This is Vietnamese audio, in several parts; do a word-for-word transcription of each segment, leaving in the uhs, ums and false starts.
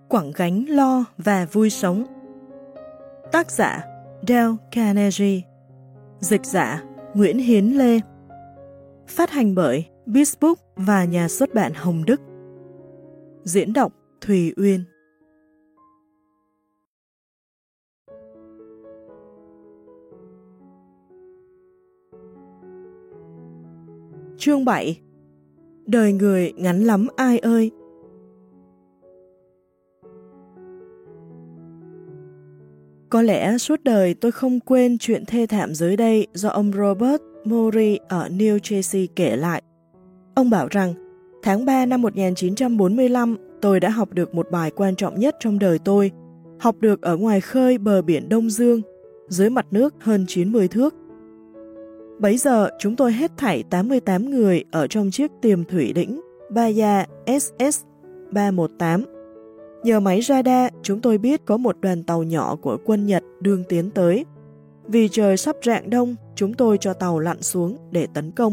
Quẳng gánh lo và vui sống. Tác giả Dale Carnegie. Dịch giả Nguyễn Hiến Lê. Phát hành bởi Bizbook và nhà xuất bản Hồng Đức. Diễn đọc Thùy Uyên. Chương bảy. Đời người ngắn lắm ai ơi. Có lẽ suốt đời tôi không quên chuyện thê thảm dưới đây do ông Robert Morey ở New Jersey kể lại. Ông bảo rằng, tháng ba năm một nghìn chín trăm bốn mươi lăm, tôi đã học được một bài quan trọng nhất trong đời tôi, học được ở ngoài khơi bờ biển Đông Dương, dưới mặt nước hơn chín mươi thước. Bấy giờ, chúng tôi hết thảy tám mươi tám người ở trong chiếc tiềm thủy đĩnh Baya S S ba một tám. Nhờ máy radar, chúng tôi biết có một đoàn tàu nhỏ của quân Nhật đương tiến tới. Vì trời sắp rạng đông, chúng tôi cho tàu lặn xuống để tấn công.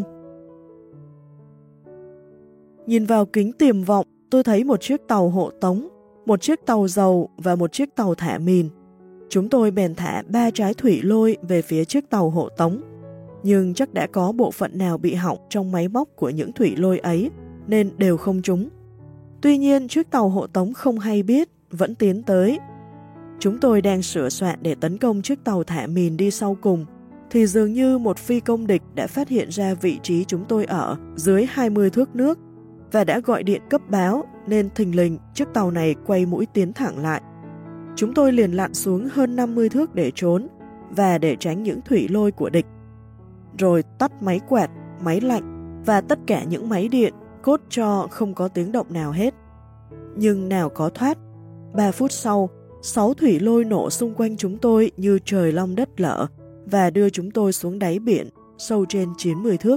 Nhìn vào kính tiềm vọng, tôi thấy một chiếc tàu hộ tống, một chiếc tàu dầu và một chiếc tàu thả mìn. Chúng tôi bèn thả ba trái thủy lôi về phía chiếc tàu hộ tống. Nhưng chắc đã có bộ phận nào bị hỏng trong máy móc của những thủy lôi ấy, nên đều không trúng. Tuy nhiên, chiếc tàu hộ tống không hay biết, vẫn tiến tới. Chúng tôi đang sửa soạn để tấn công chiếc tàu thả mìn đi sau cùng, thì dường như một phi công địch đã phát hiện ra vị trí chúng tôi ở dưới hai mươi thước nước và đã gọi điện cấp báo, nên thình lình chiếc tàu này quay mũi tiến thẳng lại. Chúng tôi liền lặn xuống hơn năm mươi thước để trốn và để tránh những thủy lôi của địch. Rồi tắt máy quạt, máy lạnh và tất cả những máy điện, cốt cho không có tiếng động nào hết. Nhưng nào có thoát, ba phút sau, sáu thủy lôi nổ xung quanh chúng tôi như trời long đất lở và đưa chúng tôi xuống đáy biển, sâu trên chín mươi thước.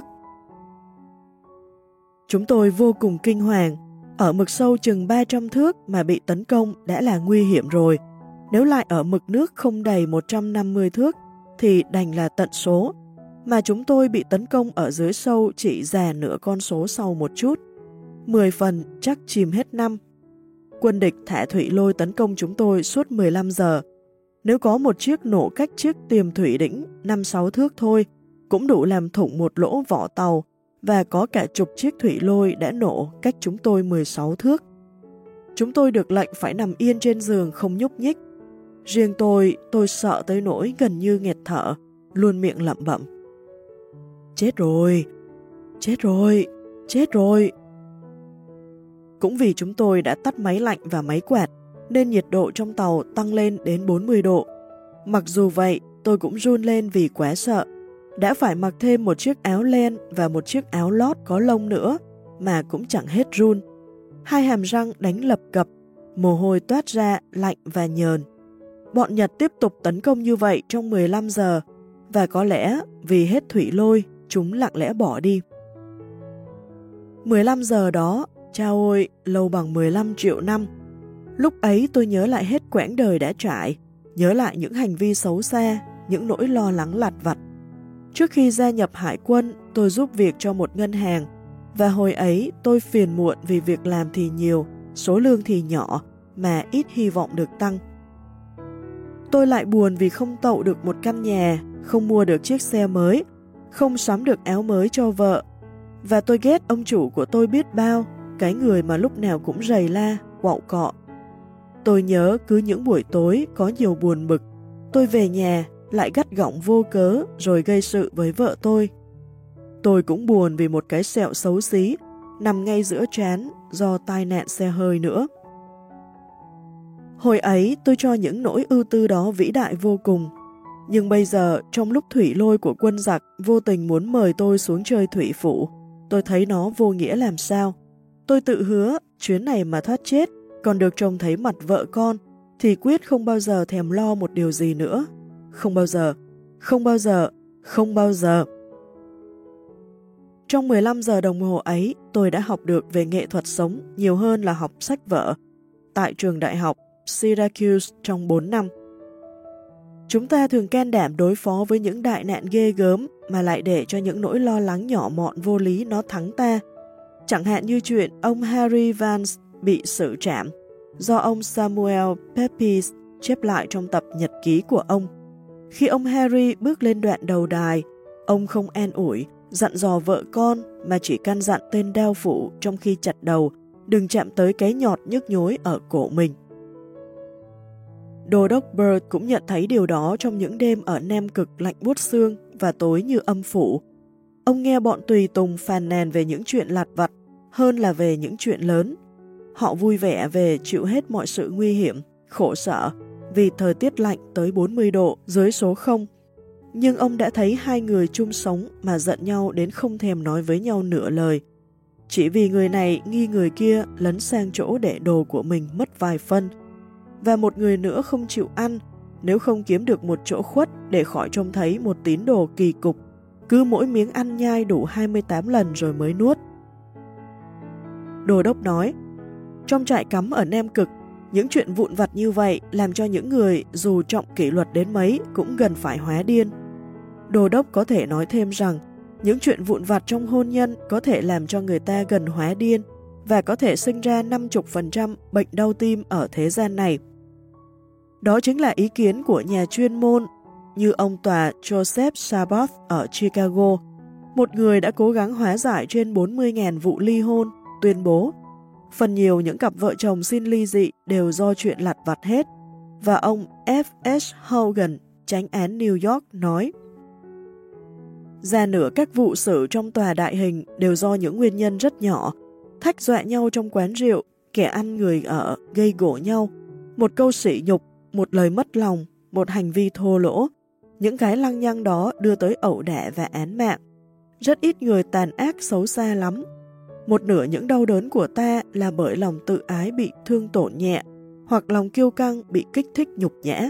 Chúng tôi vô cùng kinh hoàng, ở mực sâu chừng ba trăm thước mà bị tấn công đã là nguy hiểm rồi. Nếu lại ở mực nước không đầy một trăm năm mươi thước thì đành là tận số, mà chúng tôi bị tấn công ở dưới sâu chỉ già nửa con số sau một chút. Mười phần chắc chìm hết năm. Quân địch thả thủy lôi tấn công chúng tôi suốt mười lăm giờ. Nếu có một chiếc nổ cách chiếc tiềm thủy đĩnh năm sáu thước thôi, cũng đủ làm thủng một lỗ vỏ tàu, và có cả chục chiếc thủy lôi đã nổ cách chúng tôi mười sáu thước. Chúng tôi được lệnh phải nằm yên trên giường không nhúc nhích. Riêng tôi, tôi sợ tới nỗi gần như nghẹt thở, luôn miệng lẩm bẩm. Chết rồi, chết rồi, chết rồi. Cũng vì chúng tôi đã tắt máy lạnh và máy quạt, nên nhiệt độ trong tàu tăng lên đến bốn mươi độ. Mặc dù vậy, tôi cũng run lên vì quá sợ. Đã phải mặc thêm một chiếc áo len và một chiếc áo lót có lông nữa, mà cũng chẳng hết run. Hai hàm răng đánh lập cập, mồ hôi toát ra lạnh và nhờn. Bọn Nhật tiếp tục tấn công như vậy trong mười lăm giờ, và có lẽ vì hết thủy lôi, chúng lặng lẽ bỏ đi. mười lăm giờ đó, chao ôi, lâu bằng mười lăm triệu năm. Lúc ấy tôi nhớ lại hết quãng đời đã trải, nhớ lại những hành vi xấu xa, những nỗi lo lắng lặt vặt. Trước khi gia nhập hải quân, tôi giúp việc cho một ngân hàng, và hồi ấy tôi phiền muộn vì việc làm thì nhiều, số lương thì nhỏ, mà ít hy vọng được tăng. Tôi lại buồn vì không tậu được một căn nhà, không mua được chiếc xe mới, không sắm được áo mới cho vợ. Và tôi ghét ông chủ của tôi biết bao, cái người mà lúc nào cũng rầy la, quạo cọ. Tôi nhớ cứ những buổi tối có nhiều buồn bực, tôi về nhà lại gắt gỏng vô cớ rồi gây sự với vợ tôi. Tôi cũng buồn vì một cái sẹo xấu xí nằm ngay giữa trán do tai nạn xe hơi nữa. Hồi ấy tôi cho những nỗi ưu tư đó vĩ đại vô cùng. Nhưng bây giờ, trong lúc thủy lôi của quân giặc vô tình muốn mời tôi xuống chơi thủy phủ, tôi thấy nó vô nghĩa làm sao. Tôi tự hứa, chuyến này mà thoát chết, còn được trông thấy mặt vợ con, thì quyết không bao giờ thèm lo một điều gì nữa. Không bao giờ, không bao giờ, không bao giờ. Trong mười lăm giờ đồng hồ ấy, tôi đã học được về nghệ thuật sống nhiều hơn là học sách vở tại trường đại học Syracuse trong bốn năm. Chúng ta thường can đảm đối phó với những đại nạn ghê gớm mà lại để cho những nỗi lo lắng nhỏ mọn vô lý nó thắng ta. Chẳng hạn như chuyện ông Harry Vance bị xử trảm, do ông Samuel Pepys chép lại trong tập nhật ký của ông. Khi ông Harry bước lên đoạn đầu đài, ông không an ủi, dặn dò vợ con mà chỉ căn dặn tên đao phủ trong khi chặt đầu đừng chạm tới cái nhọt nhức nhối ở cổ mình. Đô đốc Bird cũng nhận thấy điều đó trong những đêm ở Nam Cực lạnh buốt xương và tối như âm phủ. Ông nghe bọn tùy tùng phàn nàn về những chuyện lặt vặt hơn là về những chuyện lớn. Họ vui vẻ về chịu hết mọi sự nguy hiểm, khổ sở vì thời tiết lạnh tới bốn mươi độ dưới số không. Nhưng ông đã thấy hai người chung sống mà giận nhau đến không thèm nói với nhau nửa lời. Chỉ vì người này nghi người kia lấn sang chỗ để đồ của mình mất vài phân. Và một người nữa không chịu ăn nếu không kiếm được một chỗ khuất để khỏi trông thấy một tín đồ kỳ cục. Cứ mỗi miếng ăn nhai đủ hai mươi tám lần rồi mới nuốt. Đô đốc nói, trong trại cắm ở Nam Cực, những chuyện vụn vặt như vậy làm cho những người dù trọng kỷ luật đến mấy cũng gần phải hóa điên. Đô đốc có thể nói thêm rằng, những chuyện vụn vặt trong hôn nhân có thể làm cho người ta gần hóa điên và có thể sinh ra năm mươi phần trăm bệnh đau tim ở thế gian này. Đó chính là ý kiến của nhà chuyên môn như ông tòa Joseph Sabath ở Chicago, một người đã cố gắng hóa giải trên bốn mươi nghìn vụ ly hôn, tuyên bố phần nhiều những cặp vợ chồng xin ly dị đều do chuyện lặt vặt hết, và ông F S Hogan, chánh án New York, nói ra nửa các vụ xử trong tòa đại hình đều do những nguyên nhân rất nhỏ, thách dọa nhau trong quán rượu, kẻ ăn người ở, gây gổ nhau, một câu sỉ nhục, một lời mất lòng, một hành vi thô lỗ. Những cái lăng nhăng đó đưa tới ẩu đả và án mạng. Rất ít người tàn ác xấu xa lắm. Một nửa những đau đớn của ta là bởi lòng tự ái bị thương tổn nhẹ, hoặc lòng kiêu căng bị kích thích nhục nhã.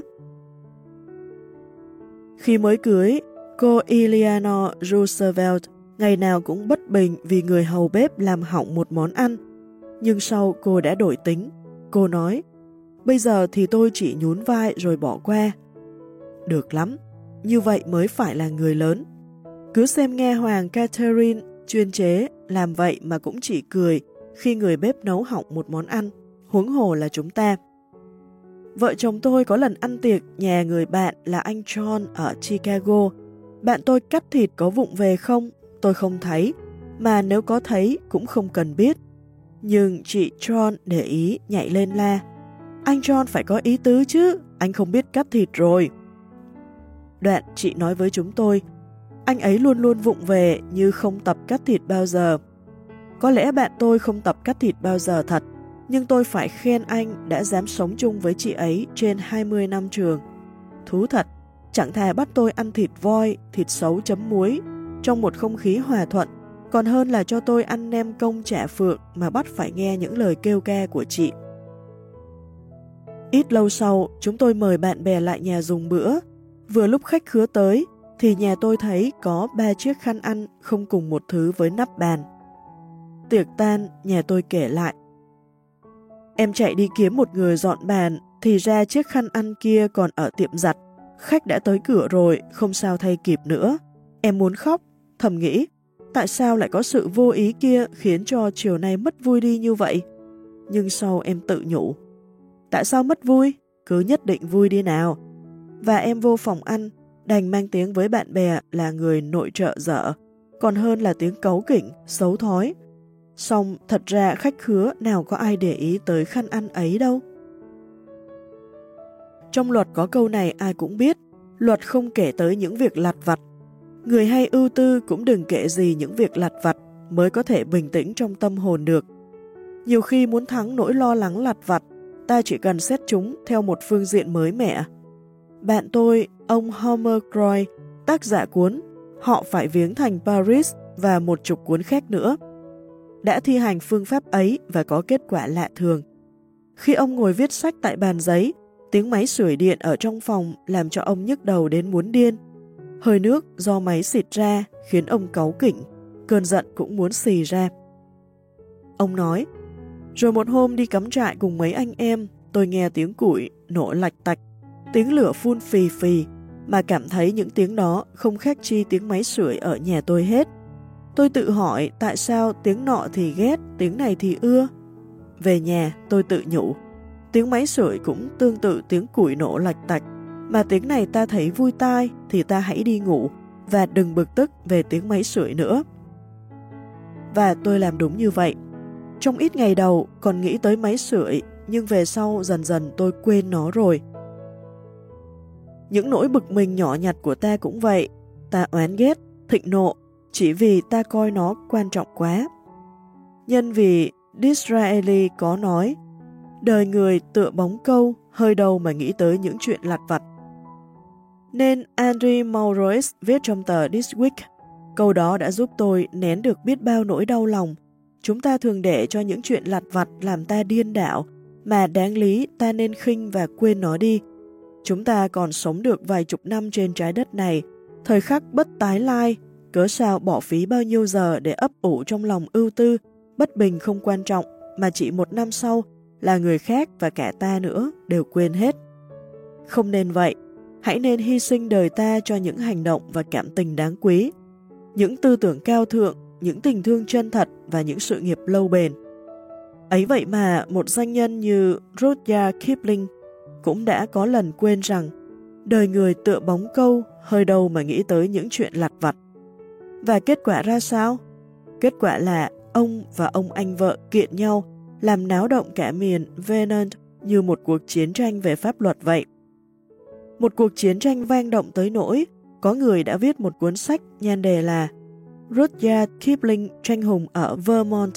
Khi mới cưới, cô Eleanor Roosevelt ngày nào cũng bất bình vì người hầu bếp làm hỏng một món ăn. Nhưng sau cô đã đổi tính. Cô nói, bây giờ thì tôi chỉ nhún vai rồi bỏ qua. Được lắm, như vậy mới phải là người lớn. Cứ xem nghe Hoàng Catherine chuyên chế làm vậy mà cũng chỉ cười khi người bếp nấu hỏng một món ăn, huống hồ là chúng ta. Vợ chồng tôi có lần ăn tiệc nhà người bạn là anh John ở Chicago. Bạn tôi cắt thịt có vụng về không? Tôi không thấy, mà nếu có thấy cũng không cần biết. Nhưng chị John để ý nhảy lên la. Anh John phải có ý tứ chứ, anh không biết cắt thịt rồi. Đoạn chị nói với chúng tôi, anh ấy luôn luôn vụng về như không tập cắt thịt bao giờ. Có lẽ bạn tôi không tập cắt thịt bao giờ thật, nhưng tôi phải khen anh đã dám sống chung với chị ấy trên hai mươi năm trường. Thú thật, chẳng thà bắt tôi ăn thịt voi, thịt sấu chấm muối, trong một không khí hòa thuận, còn hơn là cho tôi ăn nem công chả phượng mà bắt phải nghe những lời kêu ca của chị. Ít lâu sau, chúng tôi mời bạn bè lại nhà dùng bữa. Vừa lúc khách khứa tới, thì nhà tôi thấy có ba chiếc khăn ăn không cùng một thứ với nắp bàn. Tiệc tan, nhà tôi kể lại. Em chạy đi kiếm một người dọn bàn, thì ra chiếc khăn ăn kia còn ở tiệm giặt. Khách đã tới cửa rồi, không sao thay kịp nữa. Em muốn khóc, thầm nghĩ, tại sao lại có sự vô ý kia khiến cho chiều nay mất vui đi như vậy? Nhưng sau em tự nhủ, tại sao mất vui? Cứ nhất định vui đi nào. Và em vô phòng ăn, đành mang tiếng với bạn bè là người nội trợ dở, còn hơn là tiếng cáu kỉnh, xấu thói. Xong thật ra khách khứa nào có ai để ý tới khăn ăn ấy đâu. Trong luật có câu này ai cũng biết, luật không kể tới những việc lặt vặt. Người hay ưu tư cũng đừng kể gì những việc lặt vặt mới có thể bình tĩnh trong tâm hồn được. Nhiều khi muốn thắng nỗi lo lắng lặt vặt, ta chỉ cần xét chúng theo một phương diện mới mẻ. Bạn tôi, ông Homer Croy, tác giả cuốn Họ phải viếng thành Paris và một chục cuốn khác nữa, đã thi hành phương pháp ấy và có kết quả lạ thường. Khi ông ngồi viết sách tại bàn giấy, tiếng máy sưởi điện ở trong phòng làm cho ông nhức đầu đến muốn điên. Hơi nước do máy xịt ra khiến ông cáu kỉnh, cơn giận cũng muốn xì ra. Ông nói, rồi một hôm đi cắm trại cùng mấy anh em, tôi nghe tiếng củi nổ lạch tạch, tiếng lửa phun phì phì, mà cảm thấy những tiếng đó không khác chi tiếng máy sưởi ở nhà tôi hết. Tôi tự hỏi tại sao tiếng nọ thì ghét, tiếng này thì ưa. Về nhà tôi tự nhủ, Tiếng máy sưởi cũng tương tự tiếng củi nổ lạch tạch, mà tiếng này ta thấy vui tai thì ta hãy đi ngủ và đừng bực tức về tiếng máy sưởi nữa. Và tôi làm đúng như vậy. Trong ít ngày đầu còn nghĩ tới máy sưởi, nhưng về sau dần dần tôi quên nó rồi. Những nỗi bực mình nhỏ nhặt của ta cũng vậy. Ta oán ghét, thịnh nộ, chỉ vì ta coi nó quan trọng quá. Nhân vì Disraeli có nói, đời người tựa bóng câu, hơi đâu mà nghĩ tới những chuyện lặt vặt. Nên Andrew Maurois viết trong tờ This Week, câu đó đã giúp tôi nén được biết bao nỗi đau lòng. Chúng ta thường để cho những chuyện lặt vặt làm ta điên đảo, mà đáng lý ta nên khinh và quên nó đi. Chúng ta còn sống được vài chục năm trên trái đất này, thời khắc bất tái lai, cớ sao bỏ phí bao nhiêu giờ để ấp ủ trong lòng ưu tư, bất bình không quan trọng, mà chỉ một năm sau là người khác và cả ta nữa đều quên hết. Không nên vậy, hãy nên hy sinh đời ta cho những hành động và cảm tình đáng quý, những tư tưởng cao thượng, những tình thương chân thật và những sự nghiệp lâu bền. Ấy vậy mà một doanh nhân như Rudyard Kipling cũng đã có lần quên rằng đời người tựa bóng câu, hơi đâu mà nghĩ tới những chuyện lặt vặt. Và kết quả ra sao? Kết quả là ông và ông anh vợ kiện nhau, làm náo động cả miền Vermont như một cuộc chiến tranh về pháp luật vậy. Một cuộc chiến tranh vang động tới nỗi, có người đã viết một cuốn sách nhan đề là Rudyard Kipling tranh hùng ở Vermont.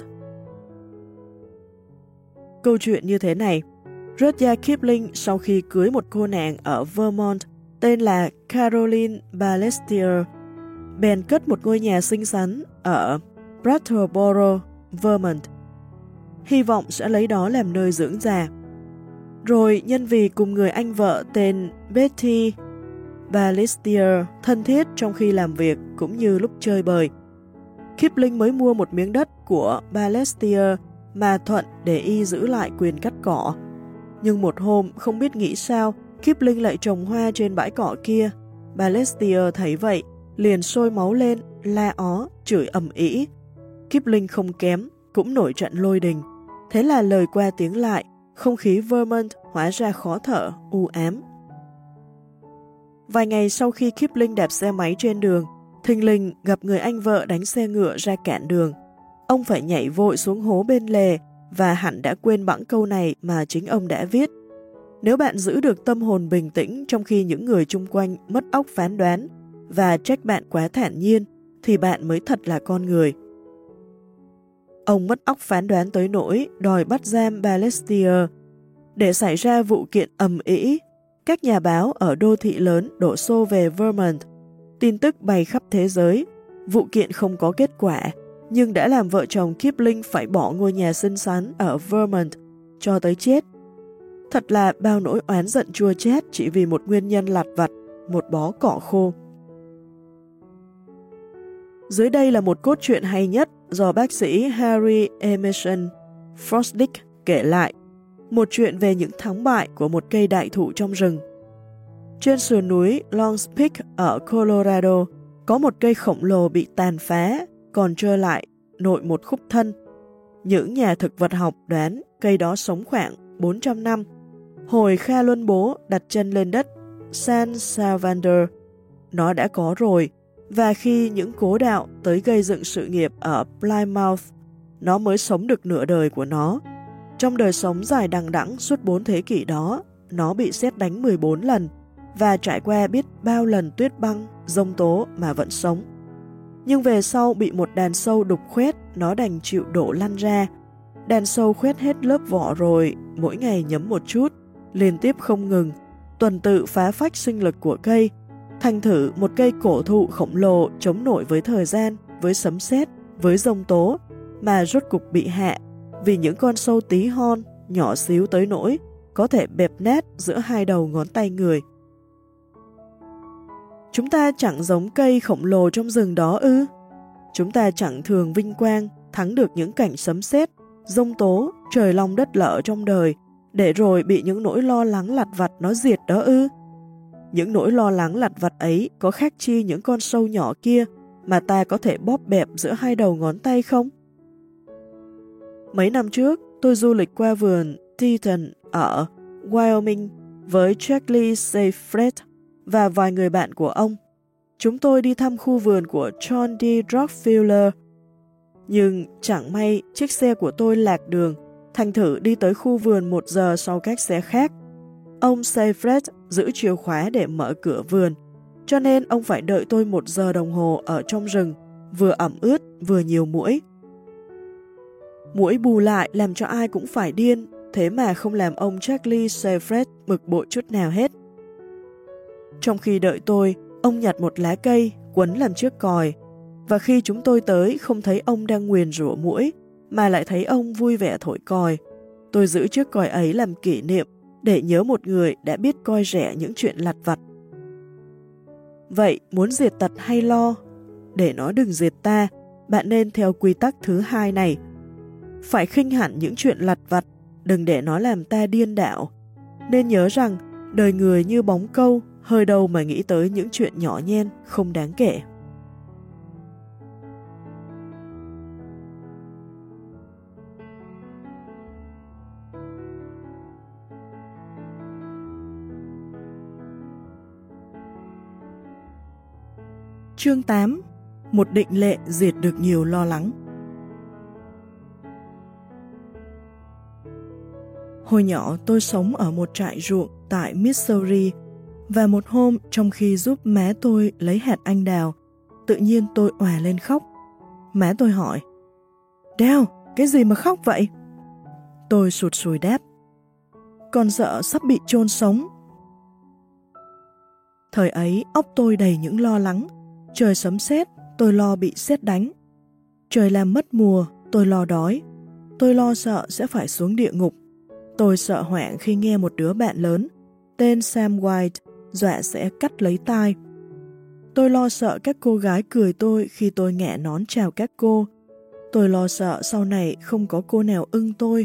Câu chuyện như thế này, Rudyard Kipling sau khi cưới một cô nàng ở Vermont tên là Caroline Balestier, bèn cất một ngôi nhà xinh xắn ở Brattleboro, Vermont, hy vọng sẽ lấy đó làm nơi dưỡng già. Rồi nhân vì cùng người anh vợ tên Betty Balestier thân thiết trong khi làm việc cũng như lúc chơi bời, Kipling mới mua một miếng đất của Balestier mà thuận để y giữ lại quyền cắt cỏ. Nhưng một hôm không biết nghĩ sao, Kipling lại trồng hoa trên bãi cỏ kia. Balestier thấy vậy, liền sôi máu lên, la ó, chửi ầm ĩ. Kipling không kém, cũng nổi trận lôi đình. Thế là lời qua tiếng lại, không khí Vermont hóa ra khó thở, u ám. Vài ngày sau khi Kipling đạp xe máy trên đường, thình lình gặp người anh vợ đánh xe ngựa ra cản đường. Ông phải nhảy vội xuống hố bên lề và hẳn đã quên bẵng câu này mà chính ông đã viết. Nếu bạn giữ được tâm hồn bình tĩnh trong khi những người chung quanh mất óc phán đoán và trách bạn quá thản nhiên, thì bạn mới thật là con người. Ông mất óc phán đoán tới nỗi đòi bắt giam Balestier. Để xảy ra vụ kiện ầm ĩ, các nhà báo ở đô thị lớn đổ xô về Vermont. Tin tức bay khắp thế giới. Vụ kiện không có kết quả, nhưng đã làm vợ chồng Kipling phải bỏ ngôi nhà xinh xắn ở Vermont cho tới chết. Thật là bao nỗi oán giận chua chát chỉ vì một nguyên nhân lặt vặt, một bó cỏ khô. Dưới đây là một cốt truyện hay nhất do bác sĩ Harry Emerson Fosdick kể lại, một chuyện về những thắng bại của một cây đại thụ trong rừng. Trên sườn núi Long Peak ở Colorado có một cây khổng lồ bị tàn phá, còn trơ lại nội một khúc thân. Những nhà thực vật học đoán cây đó sống khoảng bốn trăm năm. Hồi Kha Luân Bố đặt chân lên đất San Salvador, nó đã có rồi, và khi những cố đạo tới gây dựng sự nghiệp ở Plymouth, nó mới sống được nửa đời của nó. Trong đời sống dài đằng đẵng suốt bốn thế kỷ đó, nó bị sét đánh mười bốn lần và trải qua biết bao lần tuyết băng, giông tố mà vẫn sống. Nhưng về sau bị một đàn sâu đục khoét, nó đành chịu đổ lăn ra. Đàn sâu khoét hết lớp vỏ rồi, mỗi ngày nhấm một chút, liên tiếp không ngừng, tuần tự phá phách sinh lực của cây, thành thử một cây cổ thụ khổng lồ chống nổi với thời gian, với sấm sét, với giông tố, mà rốt cục bị hạ vì những con sâu tí hon, nhỏ xíu tới nỗi có thể bẹp nát giữa hai đầu ngón tay người. Chúng ta chẳng giống cây khổng lồ trong rừng đó ư? Chúng ta chẳng thường vinh quang thắng được những cảnh sấm sét, giông tố, trời long đất lở trong đời, để rồi bị những nỗi lo lắng lặt vặt nó diệt đó ư? Những nỗi lo lắng lặt vặt ấy có khác chi những con sâu nhỏ kia mà ta có thể bóp bẹp giữa hai đầu ngón tay không? Mấy năm trước, tôi du lịch qua vườn Teton ở Wyoming với Charlie Seyfried và vài người bạn của ông. Chúng tôi đi thăm khu vườn của John D. Rockefeller. Nhưng chẳng may chiếc xe của tôi lạc đường, thành thử đi tới khu vườn một giờ sau các xe khác. Ông Seyfried giữ chìa khóa để mở cửa vườn, cho nên ông phải đợi tôi một giờ đồng hồ ở trong rừng, vừa ẩm ướt vừa nhiều muỗi. Muỗi bù lại làm cho ai cũng phải điên, thế mà không làm ông Charlie Seyfried bực bội chút nào hết. Trong khi đợi tôi, ông nhặt một lá cây, quấn làm chiếc còi, và khi chúng tôi tới không thấy ông đang nguyền rủa muỗi, mà lại thấy ông vui vẻ thổi còi. Tôi giữ chiếc còi ấy làm kỷ niệm, để nhớ một người đã biết coi rẻ những chuyện lặt vặt. Vậy, muốn diệt tật hay lo? Để nó đừng diệt ta, bạn nên theo quy tắc thứ hai này. Phải khinh hẳn những chuyện lặt vặt, đừng để nó làm ta điên đạo. Nên nhớ rằng, đời người như bóng câu, hơi đâu mà nghĩ tới những chuyện nhỏ nhen, không đáng kể. Chương tám. Một định lệ diệt được nhiều lo lắng. Hồi nhỏ tôi sống ở một trại ruộng tại Missouri, và một hôm trong khi giúp má tôi lấy hạt anh đào, tự nhiên tôi òa lên khóc. Má tôi hỏi, Dale, cái gì mà khóc vậy? Tôi sụt sùi đáp, con sợ sắp bị chôn sống. Thời ấy óc tôi đầy những lo lắng. Trời sấm sét, tôi lo bị sét đánh. Trời làm mất mùa, tôi lo đói. Tôi lo sợ sẽ phải xuống địa ngục. Tôi sợ hoảng khi nghe một đứa bạn lớn, tên Sam White, dọa sẽ cắt lấy tai. Tôi lo sợ các cô gái cười tôi khi tôi ngả nón chào các cô. Tôi lo sợ sau này không có cô nào ưng tôi.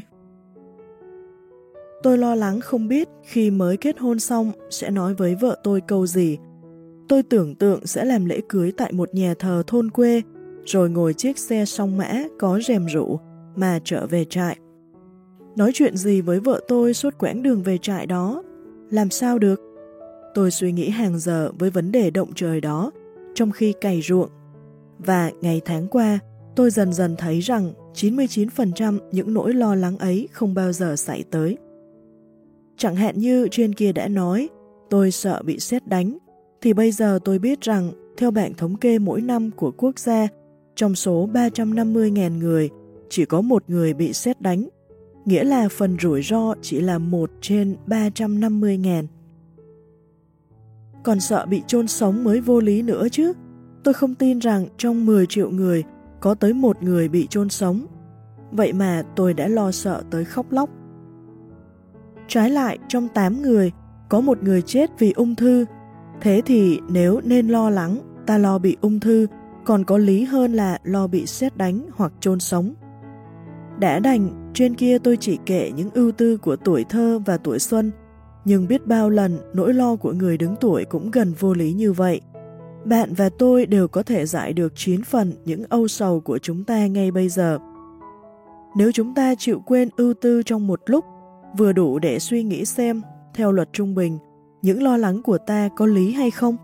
Tôi lo lắng không biết khi mới kết hôn xong sẽ nói với vợ tôi câu gì. Tôi tưởng tượng sẽ làm lễ cưới tại một nhà thờ thôn quê, rồi ngồi chiếc xe song mã có rèm rủ mà trở về trại. Nói chuyện gì với vợ tôi suốt quãng đường về trại đó? Làm sao được? Tôi suy nghĩ hàng giờ với vấn đề động trời đó, trong khi cày ruộng. Và ngày tháng qua, tôi dần dần thấy rằng chín mươi chín phần trăm những nỗi lo lắng ấy không bao giờ xảy tới. Chẳng hạn như trên kia đã nói, tôi sợ bị sét đánh, thì bây giờ tôi biết rằng, theo bảng thống kê mỗi năm của quốc gia, trong số ba trăm năm mươi nghìn người, chỉ có một người bị sét đánh, nghĩa là phần rủi ro chỉ là một trên ba trăm năm mươi nghìn. Còn sợ bị chôn sống mới vô lý nữa chứ. Tôi không tin rằng trong mười triệu người có tới một người bị chôn sống. Vậy mà tôi đã lo sợ tới khóc lóc. Trái lại, trong tám người, có một người chết vì ung thư. Thế thì nếu nên lo lắng, ta lo bị ung thư, còn có lý hơn là lo bị sét đánh hoặc chôn sống. Đã đành, trên kia tôi chỉ kể những ưu tư của tuổi thơ và tuổi xuân, nhưng biết bao lần nỗi lo của người đứng tuổi cũng gần vô lý như vậy. Bạn và tôi đều có thể giải được chín phần những âu sầu của chúng ta ngay bây giờ. Nếu chúng ta chịu quên ưu tư trong một lúc, vừa đủ để suy nghĩ xem, theo luật trung bình, những lo lắng của ta có lý hay không?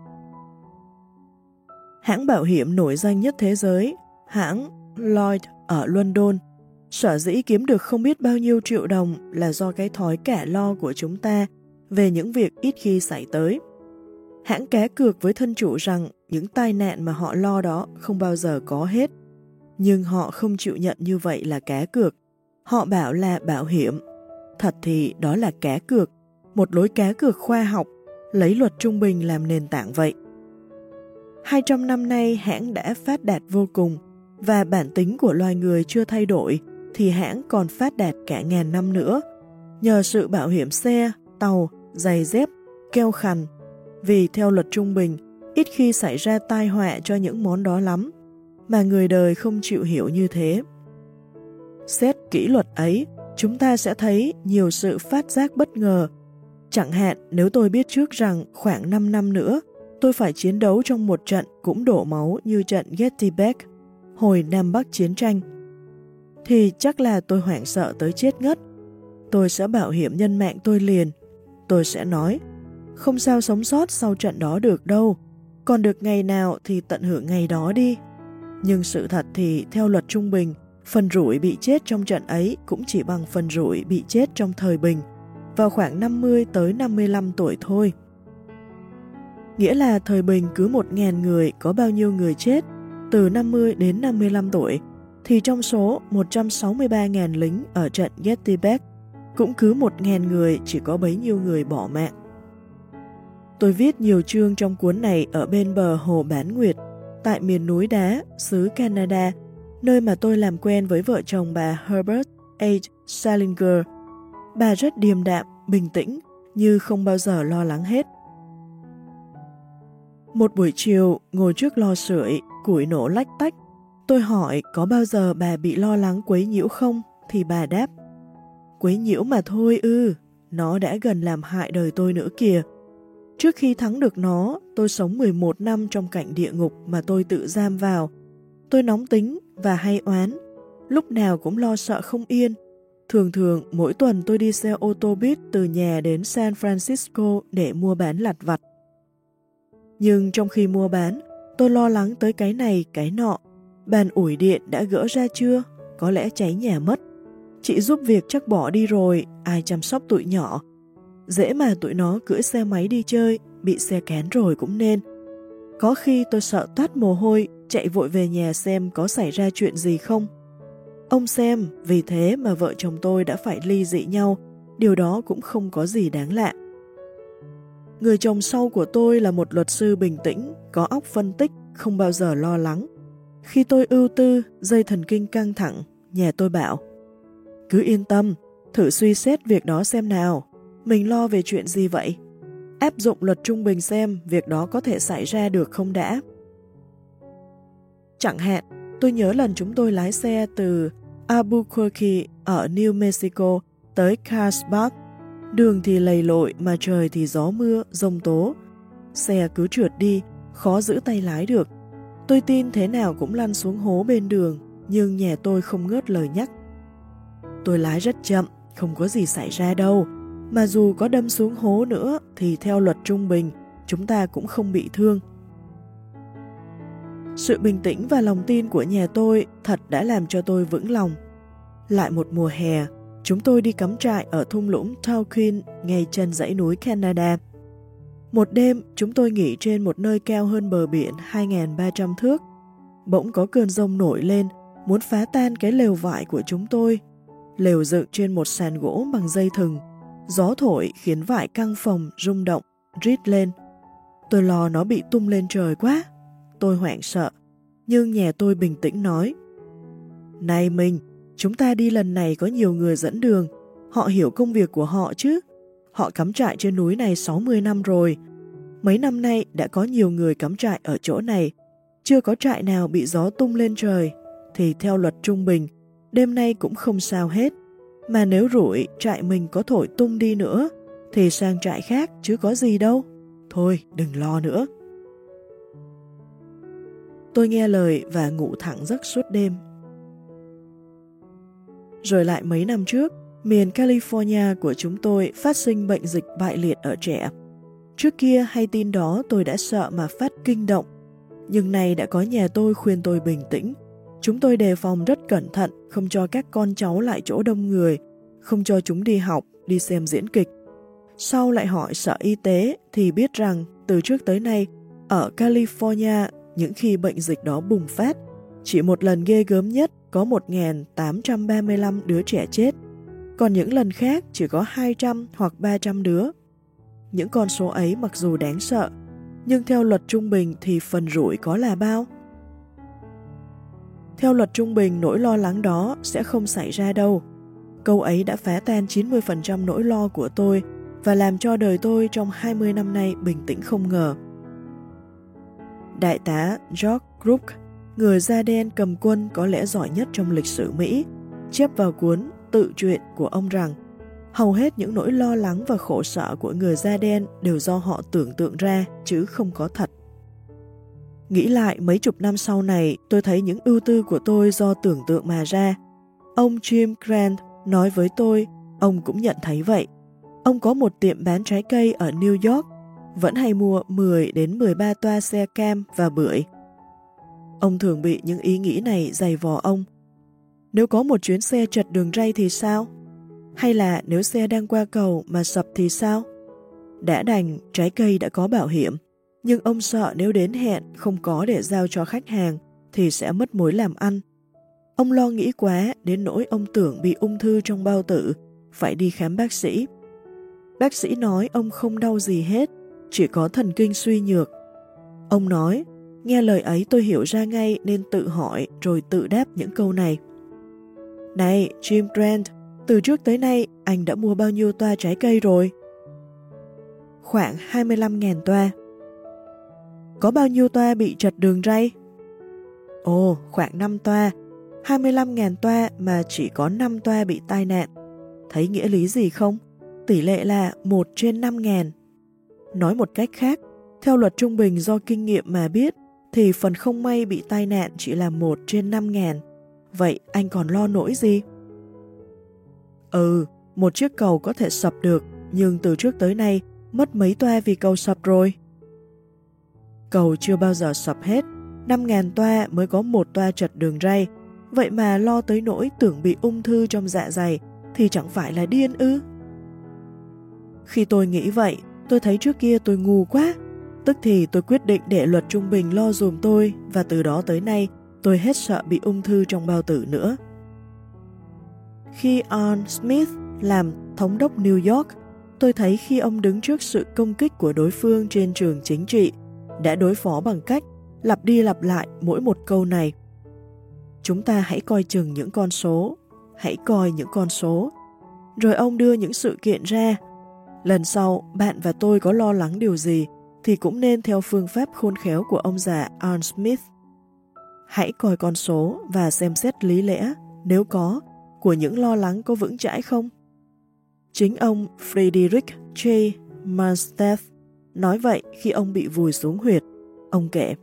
Hãng bảo hiểm nổi danh nhất thế giới, hãng Lloyd ở London, sở dĩ kiếm được không biết bao nhiêu triệu đồng là do cái thói cả lo của chúng ta về những việc ít khi xảy tới. Hãng cá cược với thân chủ rằng những tai nạn mà họ lo đó không bao giờ có hết, nhưng họ không chịu nhận như vậy là cá cược. Họ bảo là bảo hiểm. Thật thì đó là cá cược, một lối cá cược khoa học, lấy luật trung bình làm nền tảng vậy. hai trăm năm nay hãng đã phát đạt vô cùng, và bản tính của loài người chưa thay đổi, thì hãng còn phát đạt cả ngàn năm nữa, nhờ sự bảo hiểm xe, tàu, giày dép, keo khằn. Vì theo luật trung bình, ít khi xảy ra tai họa cho những món đó lắm, mà người đời không chịu hiểu như thế. Xét kỹ luật ấy, chúng ta sẽ thấy nhiều sự phát giác bất ngờ. Chẳng hạn nếu tôi biết trước rằng khoảng năm năm nữa, tôi phải chiến đấu trong một trận cũng đổ máu như trận Gettysburg hồi Nam Bắc chiến tranh, thì chắc là tôi hoảng sợ tới chết ngất. tôi sẽ bảo hiểm nhân mạng tôi liền. Tôi sẽ nói, không sao sống sót sau trận đó được đâu, còn được ngày nào thì tận hưởng ngày đó đi. Nhưng sự thật thì theo luật trung bình, phần rủi bị chết trong trận ấy cũng chỉ bằng phần rủi bị chết trong thời bình, vào khoảng năm mươi tới năm mươi lăm tuổi thôi. Nghĩa là thời bình cứ một nghìn người có bao nhiêu người chết, từ năm mươi đến năm mươi lăm tuổi, thì trong số một trăm sáu mươi ba nghìn lính ở trận Gettysburg, cũng cứ một nghìn người chỉ có bấy nhiêu người bỏ mạng. Tôi viết nhiều chương trong cuốn này ở bên bờ hồ Bán Nguyệt, tại miền núi đá, xứ Canada, nơi mà tôi làm quen với vợ chồng bà Herbert H. Salinger. Bà rất điềm đạm, bình tĩnh, như không bao giờ lo lắng hết. Một buổi chiều, ngồi trước lò sưởi, củi nổ lách tách, tôi hỏi có bao giờ bà bị lo lắng quấy nhiễu không, thì bà đáp, quấy nhiễu mà thôi ư, nó đã gần làm hại đời tôi nữa kìa. Trước khi thắng được nó, tôi sống mười một năm trong cảnh địa ngục mà tôi tự giam vào. Tôi nóng tính và hay oán, lúc nào cũng lo sợ không yên. Thường thường, mỗi tuần tôi đi xe ô tô buýt từ nhà đến San Francisco để mua bán lặt vặt. Nhưng trong khi mua bán, tôi lo lắng tới cái này, cái nọ. Bàn ủi điện đã gỡ ra chưa? Có lẽ cháy nhà mất. Chị giúp việc chắc bỏ đi rồi, ai chăm sóc tụi nhỏ? Dễ mà tụi nó cưỡi xe máy đi chơi, bị xe cán rồi cũng nên. Có khi tôi sợ toát mồ hôi, chạy vội về nhà xem có xảy ra chuyện gì không. Ông xem, vì thế mà vợ chồng tôi đã phải ly dị nhau, điều đó cũng không có gì đáng lạ. Người chồng sau của tôi là một luật sư bình tĩnh, có óc phân tích, không bao giờ lo lắng. Khi tôi ưu tư, dây thần kinh căng thẳng, nhà tôi bảo, cứ yên tâm, thử suy xét việc đó xem nào, mình lo về chuyện gì vậy? Áp dụng luật trung bình xem việc đó có thể xảy ra được không đã. Chẳng hạn, tôi nhớ lần chúng tôi lái xe từ Albuquerque ở New Mexico tới Carlsbad. Đường thì lầy lội mà trời thì gió mưa, giông tố. Xe cứ trượt đi, khó giữ tay lái được. Tôi tin thế nào cũng lăn xuống hố bên đường, nhưng nhà tôi không ngớt lời nhắc. Tôi lái rất chậm, không có gì xảy ra đâu. Mà dù có đâm xuống hố nữa thì theo luật trung bình, chúng ta cũng không bị thương. Sự bình tĩnh và lòng tin của nhà tôi thật đã làm cho tôi vững lòng. Lại một mùa hè, chúng tôi đi cắm trại ở thung lũng Towkin ngay chân dãy núi Canada. Một đêm, chúng tôi nghỉ trên một nơi cao hơn bờ biển hai nghìn ba trăm thước. Bỗng có cơn giông nổi lên, muốn phá tan cái lều vải của chúng tôi. Lều dựng trên một sàn gỗ bằng dây thừng. Gió thổi khiến vải căng phồng, rung động, rít lên. Tôi lo nó bị tung lên trời quá. Tôi hoảng sợ, nhưng nhà tôi bình tĩnh nói, này mình, chúng ta đi lần này có nhiều người dẫn đường, họ hiểu công việc của họ chứ. Họ cắm trại trên núi này sáu mươi năm rồi. Mấy năm nay đã có nhiều người cắm trại ở chỗ này, chưa có trại nào bị gió tung lên trời, thì theo luật trung bình, đêm nay cũng không sao hết. Mà nếu rủi trại mình có thổi tung đi nữa, thì sang trại khác chứ có gì đâu. Thôi, đừng lo nữa. Tôi nghe lời và ngủ thẳng giấc suốt đêm. Rồi lại mấy năm trước, miền California của chúng tôi phát sinh bệnh dịch bại liệt ở trẻ. Trước kia hay tin đó tôi đã sợ mà phát kinh động, nhưng nay đã có nhà tôi khuyên tôi bình tĩnh. Chúng tôi đề phòng rất cẩn thận, không cho các con cháu lại chỗ đông người, không cho chúng đi học, đi xem diễn kịch. Sau lại hỏi Sở Y tế thì biết rằng từ trước tới nay, ở California, những khi bệnh dịch đó bùng phát, chỉ một lần ghê gớm nhất có một nghìn tám trăm ba mươi lăm đứa trẻ chết, còn những lần khác chỉ có hai trăm hoặc ba trăm đứa. Những con số ấy mặc dù đáng sợ, nhưng theo luật trung bình thì phần rủi có là bao? Theo luật trung bình, nỗi lo lắng đó sẽ không xảy ra đâu. Câu ấy đã phá tan chín mươi phần trăm nỗi lo của tôi và làm cho đời tôi trong hai mươi năm nay bình tĩnh không ngờ. Đại tá George Crook, người da đen cầm quân có lẽ giỏi nhất trong lịch sử Mỹ, chép vào cuốn Tự truyện của ông rằng hầu hết những nỗi lo lắng và khổ sở của người da đen đều do họ tưởng tượng ra chứ không có thật. Nghĩ lại mấy chục năm sau này, tôi thấy những ưu tư của tôi do tưởng tượng mà ra. Ông Jim Grant nói với tôi, Ông cũng nhận thấy vậy. Ông có một tiệm bán trái cây ở New York, vẫn hay mua mười đến mười ba toa xe cam và bưởi. Ông thường bị những ý nghĩ này dày vò ông. Nếu có một chuyến xe trật đường ray thì sao? Hay là nếu xe đang qua cầu mà sập thì sao? Đã đành, trái cây đã có bảo hiểm, nhưng ông sợ nếu đến hẹn không có để giao cho khách hàng thì sẽ mất mối làm ăn. Ông lo nghĩ quá đến nỗi ông tưởng bị ung thư trong bao tử, phải đi khám bác sĩ. Bác sĩ nói ông không đau gì hết, chỉ có thần kinh suy nhược. Ông nói, nghe lời ấy tôi hiểu ra ngay nên tự hỏi rồi tự đáp những câu này. Này, Jim Grant, từ trước tới nay anh đã mua bao nhiêu toa trái cây rồi? Khoảng hai mươi lăm nghìn toa. Có bao nhiêu toa bị trật đường ray? Ồ, khoảng năm toa. hai mươi lăm nghìn toa mà chỉ có năm toa bị tai nạn. Thấy nghĩa lý gì không? Tỷ lệ là một trên năm nghìn. Nói một cách khác, theo luật trung bình do kinh nghiệm mà biết, thì phần không may bị tai nạn chỉ là một trên năm nghìn. Vậy anh còn lo nỗi gì? Ừ, một chiếc cầu có thể sập được, nhưng từ trước tới nay mất mấy toa vì cầu sập rồi. Cầu chưa bao giờ sập hết, năm nghìn toa mới có một toa trật đường ray. Vậy mà lo tới nỗi tưởng bị ung thư trong dạ dày thì chẳng phải là điên ư? Khi tôi nghĩ vậy, tôi thấy trước kia tôi ngu quá. Tức thì tôi quyết định để luật trung bình lo dùm tôi, và từ đó tới nay tôi hết sợ bị ung thư trong bao tử nữa. Khi Ian Smith làm thống đốc New York, tôi thấy khi ông đứng trước sự công kích của đối phương trên trường chính trị, đã đối phó bằng cách lặp đi lặp lại mỗi một câu này. Chúng ta hãy coi chừng những con số, hãy coi những con số. Rồi ông đưa những sự kiện ra. Lần sau, bạn và tôi có lo lắng điều gì, thì cũng nên theo phương pháp khôn khéo của ông già Ian Smith. Hãy coi con số và xem xét lý lẽ, nếu có, của những lo lắng có vững chãi không. Chính ông Frederick J. Manstead nói vậy khi ông bị vùi xuống huyệt. Ông kể,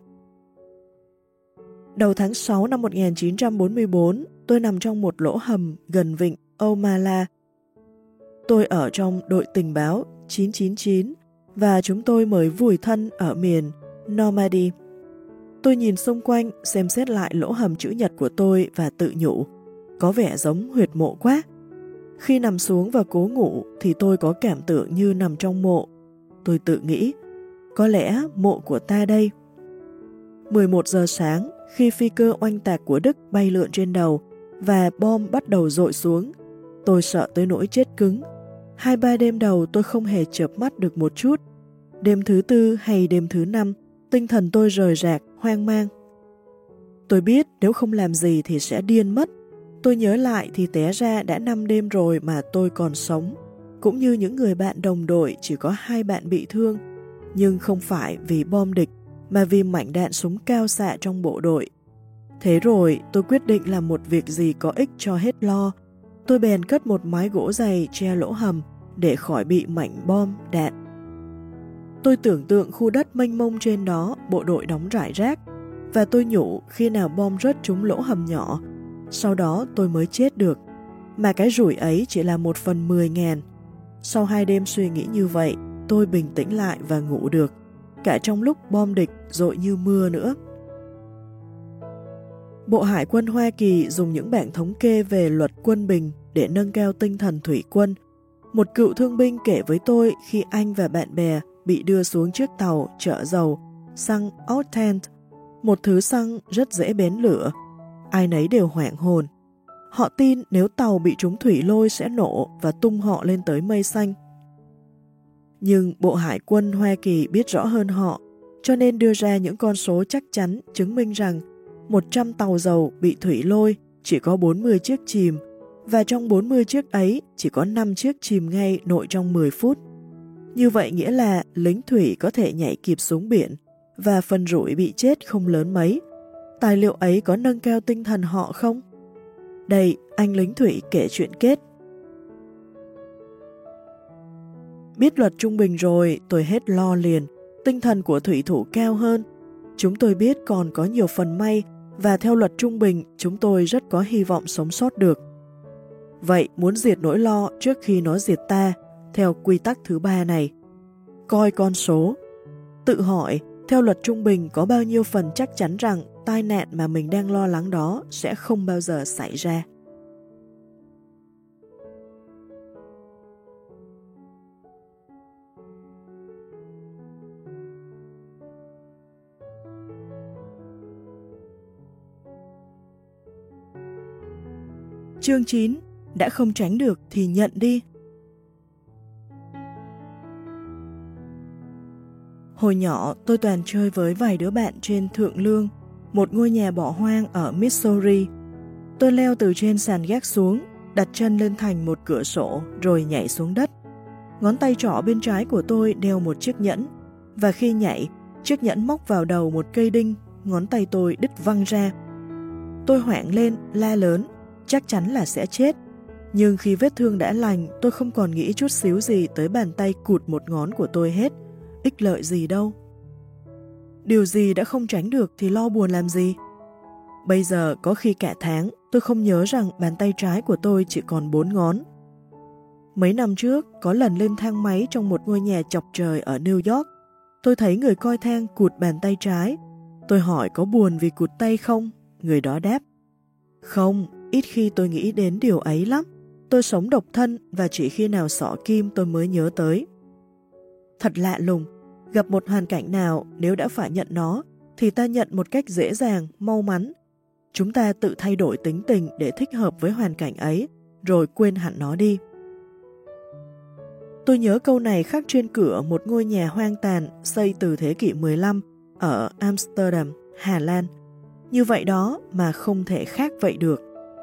đầu tháng sáu năm một nghìn chín trăm bốn mươi tư, tôi nằm trong một lỗ hầm gần vịnh O'Mala. Tôi ở trong đội tình báo chín chín chín và chúng tôi mới vùi thân ở miền Normandy. Tôi nhìn xung quanh, xem xét lại lỗ hầm chữ nhật của tôi và tự nhủ, có vẻ giống huyệt mộ quá. Khi nằm xuống và cố ngủ thì tôi có cảm tưởng như nằm trong mộ. Tôi tự nghĩ, có lẽ mộ của ta đây. mười một giờ sáng, khi phi cơ oanh tạc của Đức bay lượn trên đầu và bom bắt đầu dội xuống, tôi sợ tới nỗi chết cứng. Hai ba đêm đầu tôi không hề chợp mắt được một chút. Đêm thứ tư hay đêm thứ năm, tinh thần tôi rời rạc, hoang mang. Tôi biết nếu không làm gì thì sẽ điên mất. Tôi nhớ lại thì té ra đã năm đêm rồi mà tôi còn sống. Cũng như những người bạn đồng đội chỉ có hai bạn bị thương. Nhưng không phải vì bom địch, mà vì mảnh đạn súng cao xạ trong bộ đội. Thế rồi tôi quyết định làm một việc gì có ích cho hết lo. Tôi bèn cất một mái gỗ dày che lỗ hầm để khỏi bị mảnh bom, đạn. Tôi tưởng tượng khu đất mênh mông trên đó bộ đội đóng rải rác, và tôi nhủ khi nào bom rớt trúng lỗ hầm nhỏ, sau đó tôi mới chết được, mà cái rủi ấy chỉ là một phần mười ngàn. Sau hai đêm suy nghĩ như vậy, tôi bình tĩnh lại và ngủ được, cả trong lúc bom địch dội như mưa nữa. Bộ Hải quân Hoa Kỳ dùng những bảng thống kê về luật quân bình để nâng cao tinh thần thủy quân. Một cựu thương binh kể với tôi khi anh và bạn bè bị đưa xuống chiếc tàu chở dầu, xăng octane, một thứ xăng rất dễ bén lửa. Ai nấy đều hoảng hồn. Họ tin nếu tàu bị trúng thủy lôi sẽ nổ và tung họ lên tới mây xanh. Nhưng Bộ Hải quân Hoa Kỳ biết rõ hơn họ, cho nên đưa ra những con số chắc chắn chứng minh rằng một trăm tàu dầu bị thủy lôi chỉ có bốn mươi chiếc chìm, và trong bốn mươi chiếc ấy chỉ có năm chiếc chìm ngay nội trong mười phút. Như vậy nghĩa là lính thủy có thể nhảy kịp xuống biển, và phần rủi bị chết không lớn mấy. Tài liệu ấy có nâng cao tinh thần họ không? Đây, anh lính thủy kể chuyện kết. Biết luật trung bình rồi, tôi hết lo liền. Tinh thần của thủy thủ cao hơn. Chúng tôi biết còn có nhiều phần may, và theo luật trung bình, chúng tôi rất có hy vọng sống sót được. Vậy muốn diệt nỗi lo trước khi nó diệt ta, theo quy tắc thứ ba này. Coi con số. Tự hỏi, theo luật trung bình có bao nhiêu phần chắc chắn rằng tai nạn mà mình đang lo lắng đó sẽ không bao giờ xảy ra. Chương chín. Đã không tránh được thì nhận đi. Hồi nhỏ, tôi toàn chơi với vài đứa bạn trên Thượng Lương, một ngôi nhà bỏ hoang ở Missouri. Tôi leo từ trên sàn gác xuống, đặt chân lên thành một cửa sổ rồi nhảy xuống đất. Ngón tay trỏ bên trái của tôi đeo một chiếc nhẫn, và khi nhảy, chiếc nhẫn móc vào đầu một cây đinh, ngón tay tôi đứt văng ra. Tôi hoảng lên, la lớn, chắc chắn là sẽ chết. Nhưng khi vết thương đã lành, tôi không còn nghĩ chút xíu gì tới bàn tay cụt một ngón của tôi hết. Ích lợi gì đâu. Điều gì đã không tránh được thì lo buồn làm gì. Bây giờ có khi cả tháng, tôi không nhớ rằng bàn tay trái của tôi chỉ còn bốn ngón. Mấy năm trước, có lần lên thang máy trong một ngôi nhà chọc trời ở New York. Tôi thấy người coi thang cụt bàn tay trái. Tôi hỏi có buồn vì cụt tay không? Người đó đáp: không, ít khi tôi nghĩ đến điều ấy lắm. Tôi sống độc thân và chỉ khi nào xỏ kim tôi mới nhớ tới. Thật lạ lùng, gặp một hoàn cảnh nào nếu đã phải nhận nó thì ta nhận một cách dễ dàng, mau mắn. Chúng ta tự thay đổi tính tình để thích hợp với hoàn cảnh ấy, rồi quên hẳn nó đi. Tôi nhớ câu này khắc trên cửa một ngôi nhà hoang tàn xây từ thế kỷ mười lăm ở Amsterdam, Hà Lan. Như vậy đó mà không thể khác vậy được.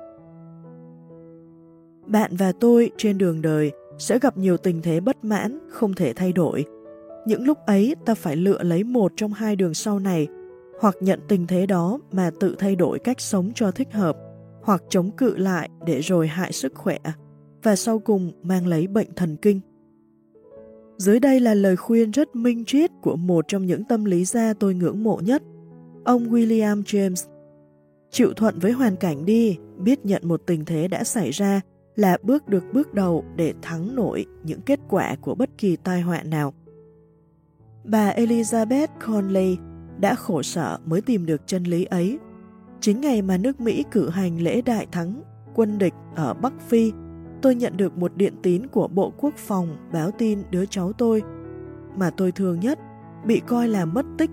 Bạn và tôi trên đường đời sẽ gặp nhiều tình thế bất mãn, không thể thay đổi. Những lúc ấy ta phải lựa lấy một trong hai đường sau này, hoặc nhận tình thế đó mà tự thay đổi cách sống cho thích hợp, hoặc chống cự lại để rồi hại sức khỏe, và sau cùng mang lấy bệnh thần kinh. Dưới đây là lời khuyên rất minh triết của một trong những tâm lý gia tôi ngưỡng mộ nhất, ông William James. Chịu thuận với hoàn cảnh đi, biết nhận một tình thế đã xảy ra là bước được bước đầu để thắng nổi những kết quả của bất kỳ tai họa nào. Bà Elizabeth Conley đã khổ sở mới tìm được chân lý ấy. Chính ngày mà nước Mỹ cử hành lễ đại thắng quân địch ở Bắc Phi, tôi nhận được một điện tín của Bộ Quốc phòng báo tin đứa cháu tôi, mà tôi thương nhất, bị coi là mất tích.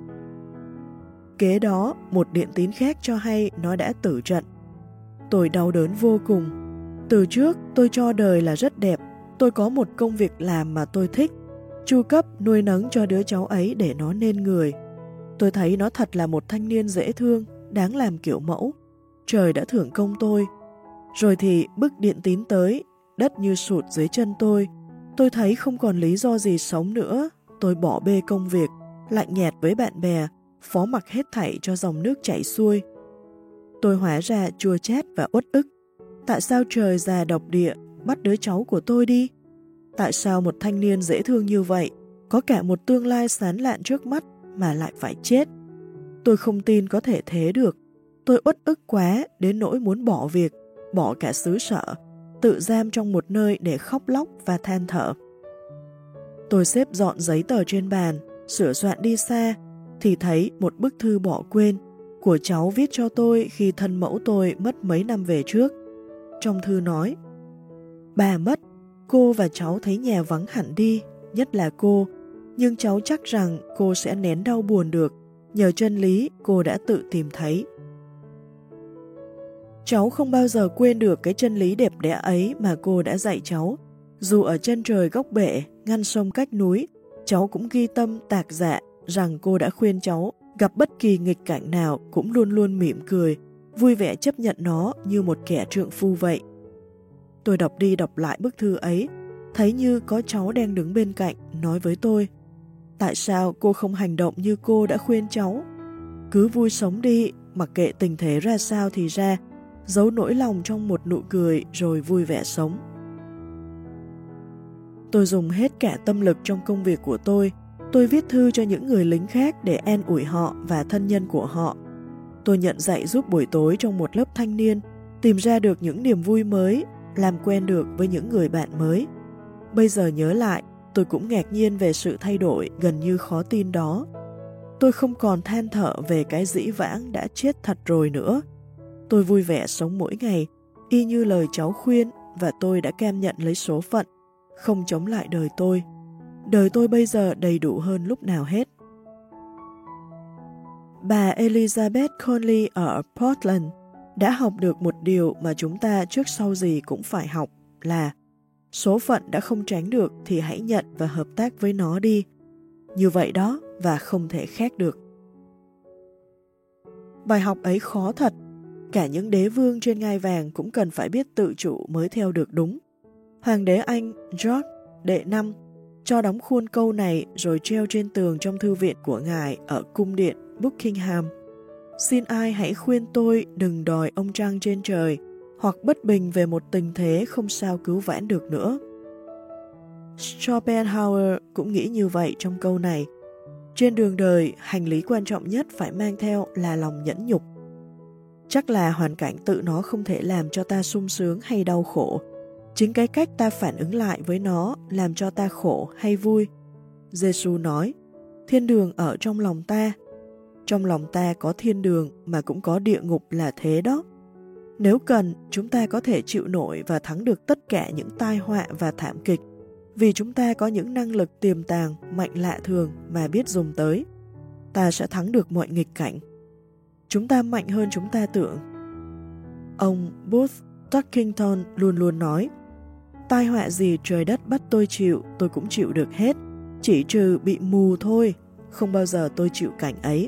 Kế đó, một điện tín khác cho hay nó đã tử trận. Tôi đau đớn vô cùng. Từ trước, tôi cho đời là rất đẹp. Tôi có một công việc làm mà tôi thích, chu cấp nuôi nấng cho đứa cháu ấy để nó nên người. Tôi thấy nó thật là một thanh niên dễ thương, đáng làm kiểu mẫu. Trời đã thưởng công tôi. Rồi thì bức điện tín tới, đất như sụt dưới chân tôi. Tôi thấy không còn lý do gì sống nữa. Tôi bỏ bê công việc, lạnh nhạt với bạn bè, phó mặc hết thảy cho dòng nước chảy xuôi. Tôi hóa ra chua chát và uất ức. Tại sao trời già độc địa bắt đứa cháu của tôi đi? Tại sao một thanh niên dễ thương như vậy, có cả một tương lai sáng lạn trước mắt mà lại phải chết? Tôi không tin có thể thế được. Tôi uất ức quá đến nỗi muốn bỏ việc, bỏ cả xứ sở, tự giam trong một nơi để khóc lóc và than thở. Tôi xếp dọn giấy tờ trên bàn, sửa soạn đi xa, thì thấy một bức thư bỏ quên của cháu viết cho tôi khi thân mẫu tôi mất mấy năm về trước. Trong thư nói: bà mất, cô và cháu thấy nhà vắng hẳn đi, nhất là cô, nhưng cháu chắc rằng cô sẽ nén đau buồn được, nhờ chân lý cô đã tự tìm thấy. Cháu không bao giờ quên được cái chân lý đẹp đẽ ấy mà cô đã dạy cháu. Dù ở chân trời góc bể, ngăn sông cách núi, cháu cũng ghi tâm tạc dạ rằng cô đã khuyên cháu gặp bất kỳ nghịch cảnh nào cũng luôn luôn mỉm cười, vui vẻ chấp nhận nó như một kẻ trượng phu vậy. Tôi đọc đi đọc lại bức thư ấy, thấy như có cháu đang đứng bên cạnh nói với tôi: tại sao cô không hành động như cô đã khuyên cháu? Cứ vui sống đi, mặc kệ tình thế ra sao thì ra, giấu nỗi lòng trong một nụ cười rồi vui vẻ sống. Tôi dùng hết cả tâm lực trong công việc của tôi. Tôi viết thư cho những người lính khác để an ủi họ và thân nhân của họ. Tôi nhận dạy giúp buổi tối trong một lớp thanh niên, tìm ra được những niềm vui mới làm quen được với những người bạn mới. Bây giờ nhớ lại, tôi cũng ngạc nhiên về sự thay đổi gần như khó tin đó. Tôi không còn than thở về cái dĩ vãng đã chết thật rồi nữa. Tôi vui vẻ sống mỗi ngày, y như lời cháu khuyên, và tôi đã cam nhận lấy số phận, không chống lại đời tôi. Đời tôi bây giờ đầy đủ hơn lúc nào hết. Bà Elizabeth Conley ở Portland đã học được một điều mà chúng ta trước sau gì cũng phải học là số phận đã không tránh được thì hãy nhận và hợp tác với nó đi. Như vậy đó và không thể khác được. Bài học ấy khó thật. Cả những đế vương trên ngai vàng cũng cần phải biết tự chủ mới theo được đúng. Hoàng đế Anh George đệ năm cho đóng khuôn câu này rồi treo trên tường trong thư viện của ngài ở cung điện Buckingham. Xin ai hãy khuyên tôi đừng đòi ông trăng trên trời hoặc bất bình về một tình thế không sao cứu vãn được nữa. Schopenhauer cũng nghĩ như vậy trong câu này. Trên đường đời, hành lý quan trọng nhất phải mang theo là lòng nhẫn nhục. Chắc là hoàn cảnh tự nó không thể làm cho ta sung sướng hay đau khổ. Chính cái cách ta phản ứng lại với nó làm cho ta khổ hay vui. Giê-xu nói, thiên đường ở trong lòng ta. Trong lòng ta có thiên đường mà cũng có địa ngục là thế đó. Nếu cần, chúng ta có thể chịu nổi và thắng được tất cả những tai họa và thảm kịch, vì chúng ta có những năng lực tiềm tàng, mạnh lạ thường mà biết dùng tới. Ta sẽ thắng được mọi nghịch cảnh. Chúng ta mạnh hơn chúng ta tưởng. Ông Booth Tarkington luôn luôn nói, tai họa gì trời đất bắt tôi chịu, tôi cũng chịu được hết, chỉ trừ bị mù thôi, không bao giờ tôi chịu cảnh ấy.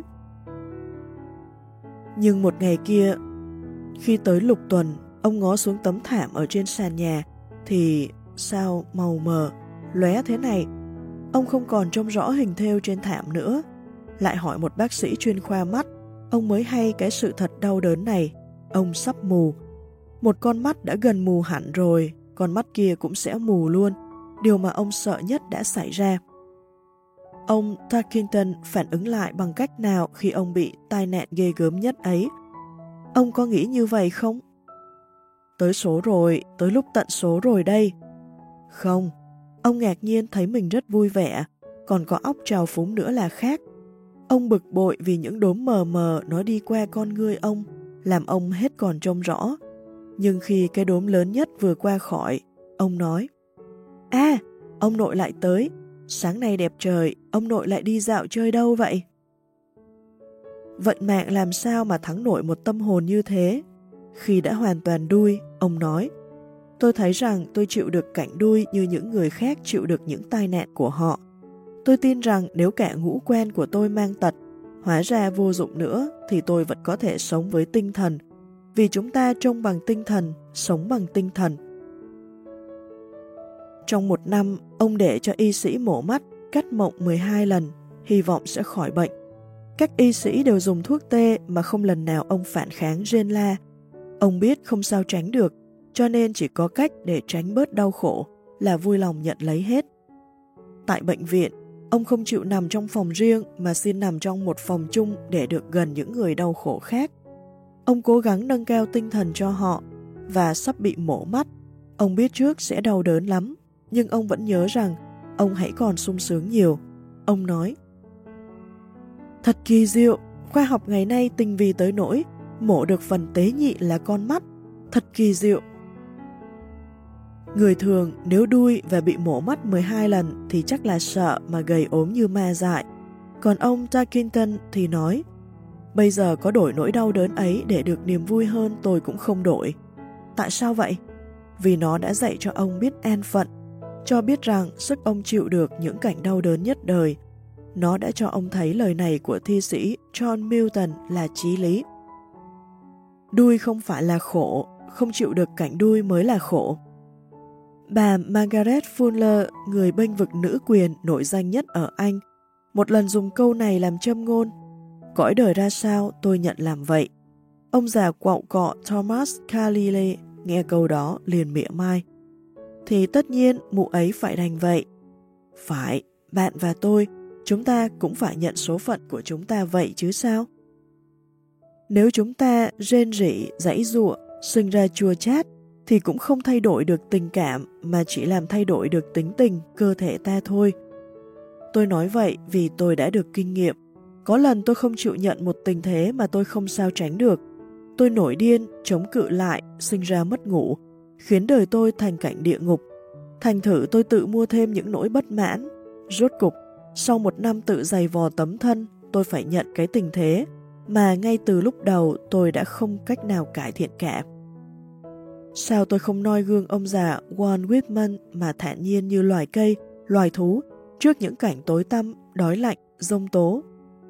Nhưng một ngày kia, khi tới lục tuần, ông ngó xuống tấm thảm ở trên sàn nhà, thì sao màu mờ, lóe thế này. Ông không còn trông rõ hình thêu trên thảm nữa. Lại hỏi một bác sĩ chuyên khoa mắt, ông mới hay cái sự thật đau đớn này. Ông sắp mù. Một con mắt đã gần mù hẳn rồi, con mắt kia cũng sẽ mù luôn. Điều mà ông sợ nhất đã xảy ra. Ông Tarkington phản ứng lại bằng cách nào khi ông bị tai nạn ghê gớm nhất ấy? Ông có nghĩ như vậy không? Tới số rồi, tới lúc tận số rồi đây. Không, ông ngạc nhiên thấy mình rất vui vẻ, còn có óc trào phúng nữa là khác. Ông bực bội vì những đốm mờ mờ nó đi qua con ngươi ông, làm ông hết còn trông rõ. Nhưng khi cái đốm lớn nhất vừa qua khỏi, ông nói, À, ông nội lại tới, sáng nay đẹp trời, ông nội lại đi dạo chơi đâu vậy? Vận mạng làm sao mà thắng nổi một tâm hồn như thế? Khi đã hoàn toàn đuôi, ông nói, tôi thấy rằng tôi chịu được cảnh đuôi như những người khác chịu được những tai nạn của họ. Tôi tin rằng nếu cả ngũ quan của tôi mang tật, hóa ra vô dụng nữa, thì tôi vẫn có thể sống với tinh thần, vì chúng ta trông bằng tinh thần, sống bằng tinh thần. Trong một năm, ông để cho y sĩ mổ mắt, cắt mộng mười hai lần, hy vọng sẽ khỏi bệnh. Các y sĩ đều dùng thuốc tê mà không lần nào ông phản kháng rên la. Ông biết không sao tránh được, cho nên chỉ có cách để tránh bớt đau khổ là vui lòng nhận lấy hết. Tại bệnh viện, ông không chịu nằm trong phòng riêng mà xin nằm trong một phòng chung để được gần những người đau khổ khác. Ông cố gắng nâng cao tinh thần cho họ và sắp bị mổ mắt. Ông biết trước sẽ đau đớn lắm, nhưng ông vẫn nhớ rằng ông hãy còn sung sướng nhiều. Ông nói, thật kỳ diệu, khoa học ngày nay tinh vi tới nỗi mổ được phần tế nhị là con mắt. Thật kỳ diệu. Người thường nếu đuôi và bị mổ mắt mười hai lần thì chắc là sợ mà gầy ốm như ma dại. Còn ông Tarkington thì nói, bây giờ có đổi nỗi đau đớn ấy để được niềm vui hơn tôi cũng không đổi. Tại sao vậy? Vì nó đã dạy cho ông biết an phận, cho biết rằng sức ông chịu được những cảnh đau đớn nhất đời. Nó đã cho ông thấy lời này của thi sĩ John Milton là chí lý. Đuôi không phải là khổ, không chịu được cảnh đuôi mới là khổ. Bà Margaret Fuller, người bênh vực nữ quyền nổi danh nhất ở Anh, một lần dùng câu này làm châm ngôn. Cõi đời ra sao tôi nhận làm vậy. Ông già quạo cọ Thomas Carlyle nghe câu đó liền mỉa mai. Thì tất nhiên mụ ấy phải đành vậy. Phải, bạn và tôi, chúng ta cũng phải nhận số phận của chúng ta vậy chứ sao? Nếu chúng ta rên rỉ, giãy giụa, sinh ra chua chát, thì cũng không thay đổi được tình cảm mà chỉ làm thay đổi được tính tình, cơ thể ta thôi. Tôi nói vậy vì tôi đã được kinh nghiệm. Có lần tôi không chịu nhận một tình thế mà tôi không sao tránh được. Tôi nổi điên, chống cự lại, sinh ra mất ngủ, khiến đời tôi thành cảnh địa ngục. Thành thử tôi tự mua thêm những nỗi bất mãn. Rốt cục, sau một năm tự giày vò tấm thân, tôi phải nhận cái tình thế mà ngay từ lúc đầu tôi đã không cách nào cải thiện cả. Sao tôi không noi gương ông già Walt Whitman mà thản nhiên như loài cây, loài thú trước những cảnh tối tăm, đói lạnh, giông tố?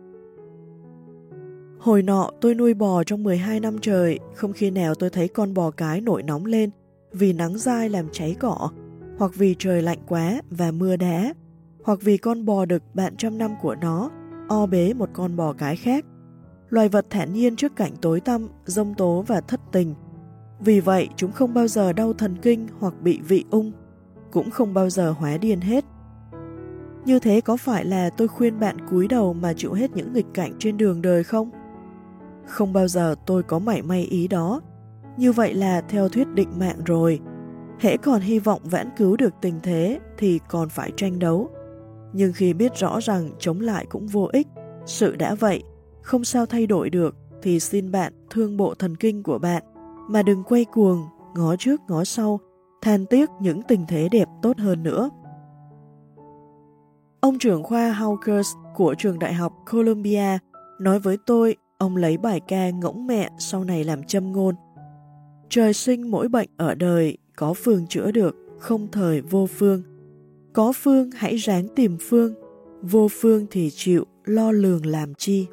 Hồi nọ tôi nuôi bò trong mười hai năm trời, không khi nào tôi thấy con bò cái nổi nóng lên vì nắng dai làm cháy cỏ, hoặc vì trời lạnh quá và mưa đá, hoặc vì con bò đực bạn trăm năm của nó o bế một con bò cái khác. Loài vật thản nhiên trước cảnh tối tăm, giông tố và thất tình. Vì vậy chúng không bao giờ đau thần kinh hoặc bị vị ung, cũng không bao giờ hóa điên hết. Như thế có phải là tôi khuyên bạn cúi đầu mà chịu hết những nghịch cảnh trên đường đời không? Không bao giờ tôi có mảy may ý đó. Như vậy là theo thuyết định mạng rồi. Hễ còn hy vọng vãn cứu được tình thế thì còn phải tranh đấu. Nhưng khi biết rõ rằng chống lại cũng vô ích, sự đã vậy, không sao thay đổi được, thì xin bạn thương bộ thần kinh của bạn, mà đừng quay cuồng, ngó trước ngó sau, than tiếc những tình thế đẹp tốt hơn nữa. Ông trưởng khoa Hawkers của trường đại học Columbia nói với tôi, ông lấy bài ca Ngỗng Mẹ sau này làm châm ngôn. Trời sinh mỗi bệnh ở đời, có phương chữa được, không thời vô phương. Có phương hãy ráng tìm phương, vô phương thì chịu, lo lường làm chi.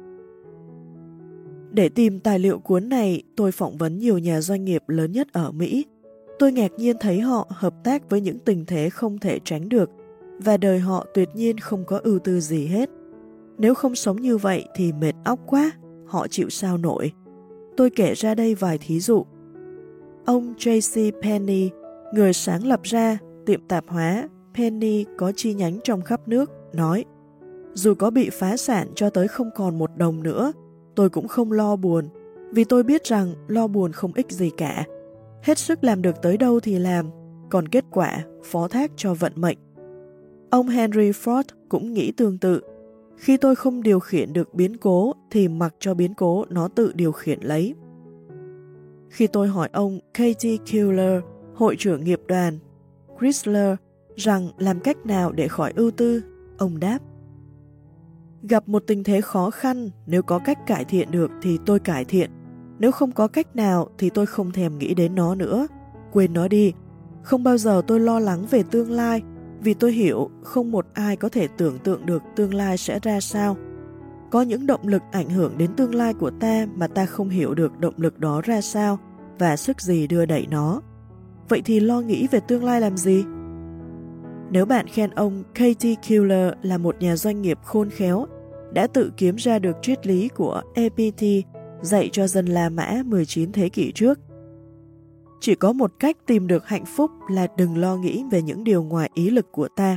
Để tìm tài liệu cuốn này, tôi phỏng vấn nhiều nhà doanh nghiệp lớn nhất ở Mỹ. Tôi ngạc nhiên thấy họ hợp tác với những tình thế không thể tránh được, và đời họ tuyệt nhiên không có ưu tư gì hết. Nếu không sống như vậy thì mệt óc quá, họ chịu sao nổi. Tôi kể ra đây vài thí dụ. Ông J C Penney, người sáng lập ra tiệm tạp hóa Penny có chi nhánh trong khắp nước, nói: dù có bị phá sản cho tới không còn một đồng nữa, tôi cũng không lo buồn, vì tôi biết rằng lo buồn không ích gì cả. Hết sức làm được tới đâu thì làm, còn kết quả phó thác cho vận mệnh. Ông Henry Ford cũng nghĩ tương tự. Khi tôi không điều khiển được biến cố thì mặc cho biến cố nó tự điều khiển lấy. Khi tôi hỏi ông Katie Keeler, hội trưởng nghiệp đoàn Chrysler, rằng làm cách nào để khỏi ưu tư, ông đáp: gặp một tình thế khó khăn, nếu có cách cải thiện được thì tôi cải thiện. Nếu không có cách nào thì tôi không thèm nghĩ đến nó nữa. Quên nó đi. Không bao giờ tôi lo lắng về tương lai, vì tôi hiểu không một ai có thể tưởng tượng được tương lai sẽ ra sao. Có những động lực ảnh hưởng đến tương lai của ta mà ta không hiểu được động lực đó ra sao và sức gì đưa đẩy nó. Vậy thì lo nghĩ về tương lai làm gì? Nếu bạn khen ông Katie Keeler là một nhà doanh nghiệp khôn khéo, đã tự kiếm ra được triết lý của E P T dạy cho dân La Mã mười chín thế kỷ trước. Chỉ có một cách tìm được hạnh phúc là đừng lo nghĩ về những điều ngoài ý lực của ta.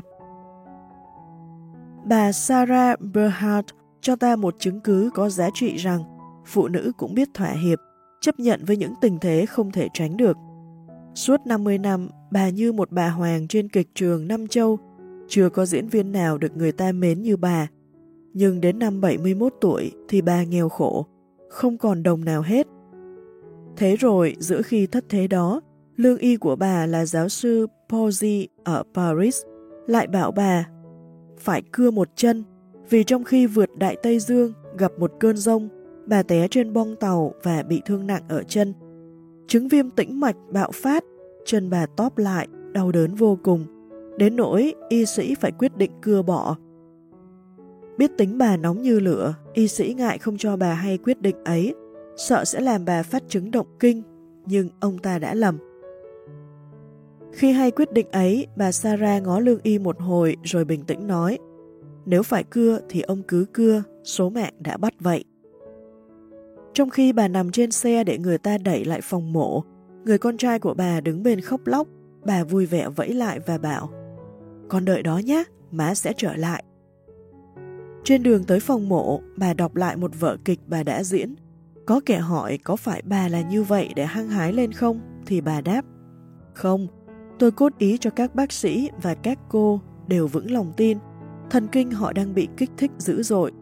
Bà Sarah Bernhardt cho ta một chứng cứ có giá trị rằng phụ nữ cũng biết thỏa hiệp, chấp nhận với những tình thế không thể tránh được. Suốt năm mươi năm, bà như một bà hoàng trên kịch trường Năm Châu, chưa có diễn viên nào được người ta mến như bà. Nhưng đến năm bảy mươi mốt tuổi thì bà nghèo khổ, không còn đồng nào hết. Thế rồi, giữa khi thất thế đó, lương y của bà là giáo sư Pozzi ở Paris lại bảo bà phải cưa một chân, vì trong khi vượt Đại Tây Dương gặp một cơn giông, bà té trên bong tàu và bị thương nặng ở chân. Chứng viêm tĩnh mạch bạo phát, chân bà tóp lại, đau đớn vô cùng, đến nỗi y sĩ phải quyết định cưa bỏ. Biết tính bà nóng như lửa, y sĩ ngại không cho bà hay quyết định ấy, sợ sẽ làm bà phát chứng động kinh, nhưng ông ta đã lầm. Khi hay quyết định ấy, bà Sarah ngó lương y một hồi rồi bình tĩnh nói: nếu phải cưa thì ông cứ cưa, số mạng đã bắt vậy. Trong khi bà nằm trên xe để người ta đẩy lại phòng mổ, người con trai của bà đứng bên khóc lóc, bà vui vẻ vẫy lại và bảo: con đợi đó nhé, má sẽ trở lại. Trên đường tới phòng mổ, bà đọc lại một vở kịch bà đã diễn. Có kẻ hỏi có phải bà là như vậy để hăng hái lên không? thì bà đáp, không, tôi cốt ý cho các bác sĩ và các cô đều vững lòng tin, thần kinh họ đang bị kích thích dữ dội.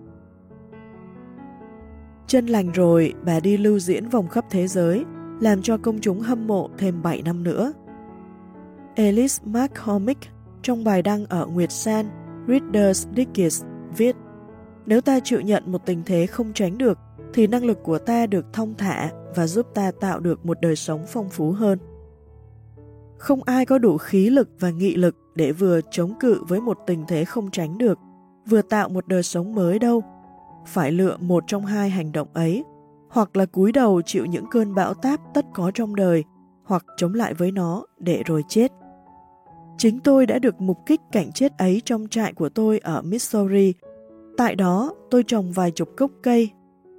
Chân lành rồi, bà đi lưu diễn vòng khắp thế giới, làm cho công chúng hâm mộ thêm bảy năm nữa. Alice McCormick trong bài đăng ở Nguyệt San, Reader's Digest viết, nếu ta chịu nhận một tình thế không tránh được, thì năng lực của ta được thong thả và giúp ta tạo được một đời sống phong phú hơn. Không ai có đủ khí lực và nghị lực để vừa chống cự với một tình thế không tránh được, vừa tạo một đời sống mới đâu. Phải lựa một trong hai hành động ấy, hoặc là cúi đầu chịu những cơn bão táp tất có trong đời, hoặc chống lại với nó để rồi chết. Chính tôi đã được mục kích cảnh chết ấy trong trại của tôi ở Missouri. Tại đó, tôi trồng vài chục gốc cây.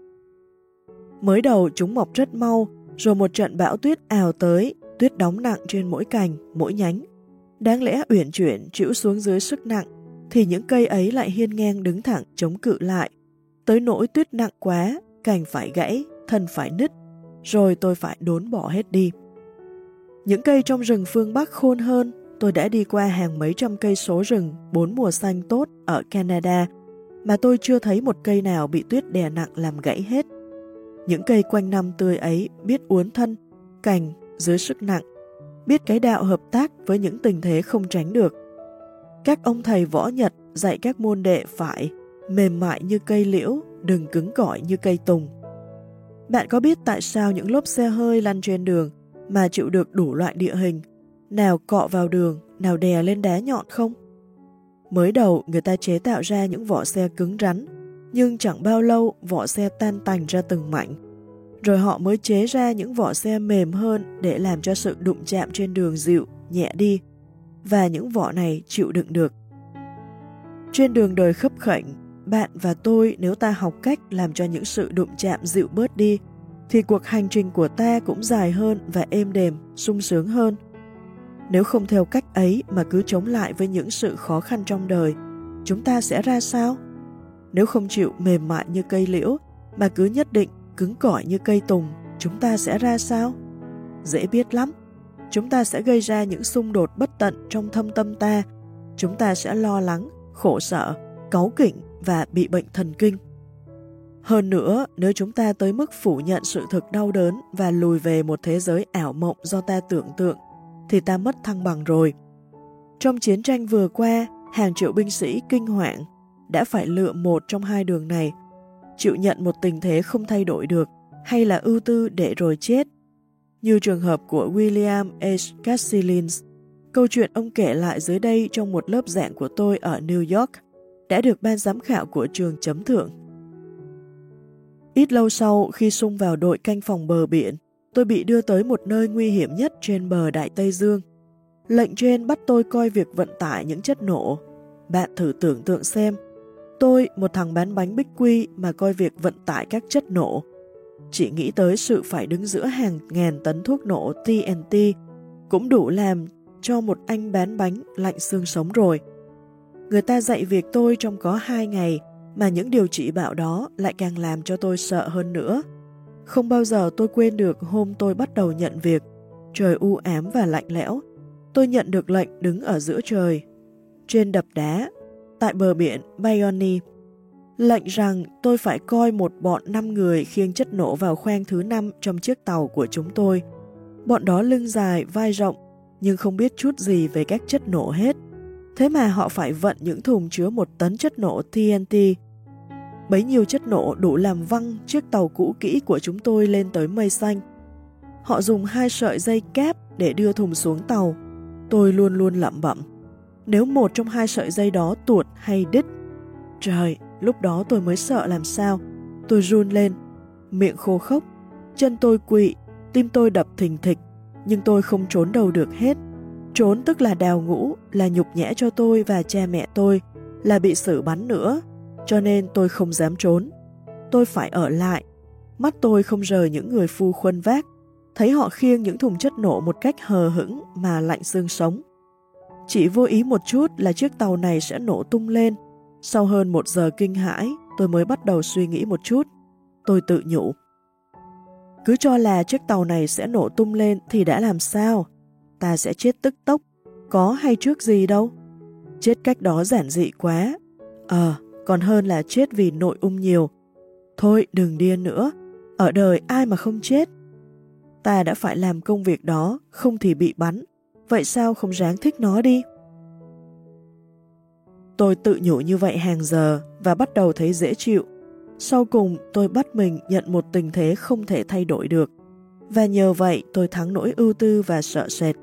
Mới đầu chúng mọc rất mau, rồi một trận bão tuyết ào tới, tuyết đóng nặng trên mỗi cành, mỗi nhánh. Đáng lẽ uyển chuyển chịu xuống dưới sức nặng, thì những cây ấy lại hiên ngang đứng thẳng chống cự lại. Tới nỗi tuyết nặng quá, cành phải gãy, thân phải nứt, rồi tôi phải đốn bỏ hết đi. Những cây trong rừng phương Bắc khôn hơn, tôi đã đi qua hàng mấy trăm cây số rừng bốn mùa xanh tốt ở Canada, mà tôi chưa thấy một cây nào bị tuyết đè nặng làm gãy hết. Những cây quanh năm tươi ấy biết uốn thân, cành dưới sức nặng, biết cái đạo hợp tác với những tình thế không tránh được. Các ông thầy võ Nhật dạy các môn đệ phải mềm mại như cây liễu, đừng cứng cỏi như cây tùng. Bạn có biết tại sao những lốp xe hơi lăn trên đường mà chịu được đủ loại địa hình, nào cọ vào đường, nào đè lên đá nhọn không? Mới đầu người ta chế tạo ra những vỏ xe cứng rắn, nhưng chẳng bao lâu vỏ xe tan tành ra từng mảnh. Rồi họ mới chế ra những vỏ xe mềm hơn để làm cho sự đụng chạm trên đường dịu, nhẹ đi, và những vỏ này chịu đựng được. Trên đường đời khấp khểnh, bạn và tôi nếu ta học cách làm cho những sự đụng chạm dịu bớt đi, thì cuộc hành trình của ta cũng dài hơn và êm đềm, sung sướng hơn. Nếu không theo cách ấy mà cứ chống lại với những sự khó khăn trong đời, chúng ta sẽ ra sao? Nếu không chịu mềm mại như cây liễu, mà cứ nhất định cứng cỏi như cây tùng, chúng ta sẽ ra sao? Dễ biết lắm. Chúng ta sẽ gây ra những xung đột bất tận trong thâm tâm ta. Chúng ta sẽ lo lắng, khổ sở, cáu kỉnh và bị bệnh thần kinh. Hơn nữa, nếu chúng ta tới mức phủ nhận sự thực đau đớn và lùi về một thế giới ảo mộng do ta tưởng tượng, thì ta mất thăng bằng rồi. Trong chiến tranh vừa qua, hàng triệu binh sĩ kinh hoàng đã phải lựa một trong hai đường này, chịu nhận một tình thế không thay đổi được, hay là ưu tư để rồi chết. Như trường hợp của William H. Cassillins, câu chuyện ông kể lại dưới đây trong một lớp giảng của tôi ở New York, đã được ban giám khảo của trường chấm thưởng. Ít lâu sau, khi sung vào đội canh phòng bờ biển, tôi bị đưa tới một nơi nguy hiểm nhất trên bờ Đại Tây Dương. Lệnh trên bắt tôi coi việc vận tải những chất nổ. Bạn thử tưởng tượng xem, tôi, một thằng bán bánh bích quy mà coi việc vận tải các chất nổ. Chỉ nghĩ tới sự phải đứng giữa hàng ngàn tấn thuốc nổ T N T cũng đủ làm cho một anh bán bánh lạnh xương sống rồi. Người ta dạy việc tôi trong có hai ngày, mà những điều chỉ bảo đó lại càng làm cho tôi sợ hơn nữa. Không bao giờ tôi quên được hôm tôi bắt đầu nhận việc. Trời u ám và lạnh lẽo. Tôi nhận được lệnh đứng ở giữa trời, trên đập đá, tại bờ biển Bayonne. Lệnh rằng tôi phải coi một bọn năm người khiêng chất nổ vào khoang thứ năm trong chiếc tàu của chúng tôi. Bọn đó lưng dài, vai rộng, nhưng không biết chút gì về các chất nổ hết. Thế mà họ phải vận những thùng chứa một tấn chất nổ T N T. Bấy nhiêu chất nổ đủ làm văng chiếc tàu cũ kỹ của chúng tôi lên tới mây xanh. Họ dùng hai sợi dây kép để đưa thùng xuống tàu. Tôi luôn luôn lẩm bẩm, nếu một trong hai sợi dây đó tuột hay đứt. Trời, lúc đó tôi mới sợ làm sao. Tôi run lên, miệng khô khốc, chân tôi quỵ, tim tôi đập thình thịch, nhưng tôi không trốn đâu được hết. Trốn tức là đào ngũ, là nhục nhã cho tôi và cha mẹ tôi, là bị xử bắn nữa, cho nên tôi không dám trốn. Tôi phải ở lại. Mắt tôi không rời những người phu khuân vác, thấy họ khiêng những thùng chất nổ một cách hờ hững mà lạnh xương sống. Chỉ vô ý một chút là chiếc tàu này sẽ nổ tung lên. Sau hơn một giờ kinh hãi, tôi mới bắt đầu suy nghĩ một chút. Tôi tự nhủ, Cứ cho là chiếc tàu này sẽ nổ tung lên thì đã làm sao? Ta sẽ chết tức tốc, có hay trước gì đâu. Chết cách đó giản dị quá. Ờ, còn hơn là chết vì nội ung nhiều. Thôi đừng điên nữa, ở đời ai mà không chết. Ta đã phải làm công việc đó, không thì bị bắn. Vậy sao không ráng thích nó đi? Tôi tự nhủ như vậy hàng giờ và bắt đầu thấy dễ chịu. Sau cùng tôi bắt mình nhận một tình thế không thể thay đổi được. Và nhờ vậy tôi thắng nỗi ưu tư và sợ sệt.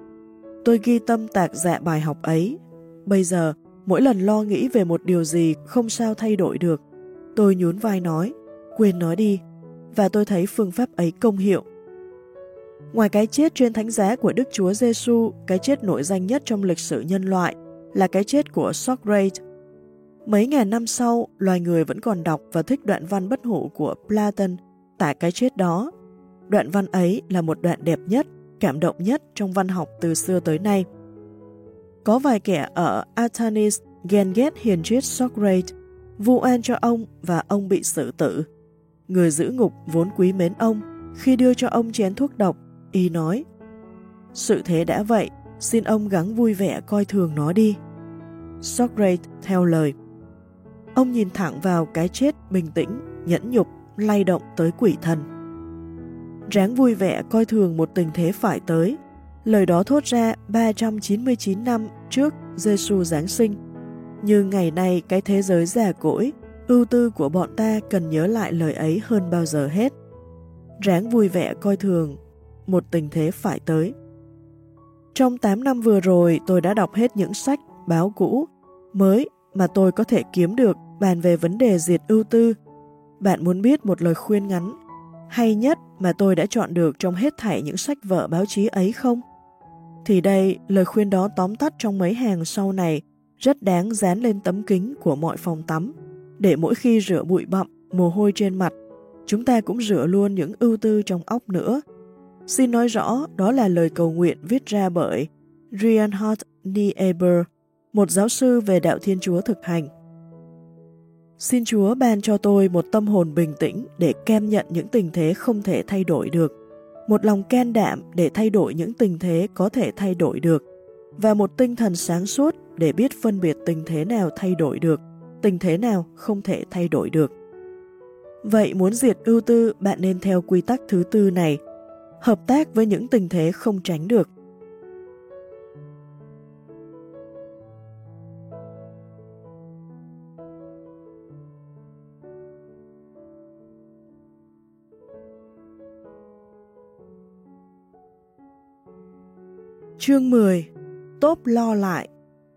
Tôi ghi tâm tạc dạ bài học ấy. Bây giờ, mỗi lần lo nghĩ về một điều gì không sao thay đổi được, tôi nhún vai nói, quên nói đi. Và tôi thấy phương pháp ấy công hiệu. Ngoài cái chết trên thánh giá của Đức Chúa Giêsu, cái chết nổi danh nhất trong lịch sử nhân loại là cái chết của Socrates. Mấy ngàn năm sau, loài người vẫn còn đọc và thích đoạn văn bất hủ của Platon tả cái chết đó. Đoạn văn ấy là một đoạn đẹp nhất, cảm động nhất trong văn học từ xưa tới nay. Có vài kẻ ở Athens ghen ghét hiền triết Socrates, vu oan cho ông và ông bị xử tử. Người giữ ngục vốn quý mến ông, khi đưa cho ông chén thuốc độc, y nói: sự thế đã vậy, xin ông gắng vui vẻ coi thường nó đi. Socrates theo lời. Ông nhìn thẳng vào cái chết bình tĩnh, nhẫn nhục, lay động tới quỷ thần. Ráng vui vẻ coi thường một tình thế phải tới. Lời đó thốt ra ba trăm chín mươi chín năm trước Giêsu Giáng sinh. Nhưng ngày nay cái thế giới già cỗi, ưu tư của bọn ta cần nhớ lại lời ấy hơn bao giờ hết. Ráng vui vẻ coi thường một tình thế phải tới. Trong tám năm vừa rồi tôi đã đọc hết những sách, báo cũ, mới mà tôi có thể kiếm được bàn về vấn đề diệt ưu tư. Bạn muốn biết một lời khuyên ngắn hay nhất mà tôi đã chọn được trong hết thảy những sách vở báo chí ấy không? Thì đây, lời khuyên đó tóm tắt trong mấy hàng sau này, rất đáng dán lên tấm kính của mọi phòng tắm, để mỗi khi rửa bụi bặm, mồ hôi trên mặt, chúng ta cũng rửa luôn những ưu tư trong óc nữa. Xin nói rõ, đó là lời cầu nguyện viết ra bởi Reinhard Niebuhr, một giáo sư về đạo Thiên Chúa thực hành. Xin Chúa ban cho tôi một tâm hồn bình tĩnh để kem nhận những tình thế không thể thay đổi được, một lòng can đảm để thay đổi những tình thế có thể thay đổi được, và một tinh thần sáng suốt để biết phân biệt tình thế nào thay đổi được, tình thế nào không thể thay đổi được. Vậy muốn diệt ưu tư, bạn nên theo quy tắc thứ tư này: hợp tác với những tình thế không tránh được. Chương mười. Tốp lo lại.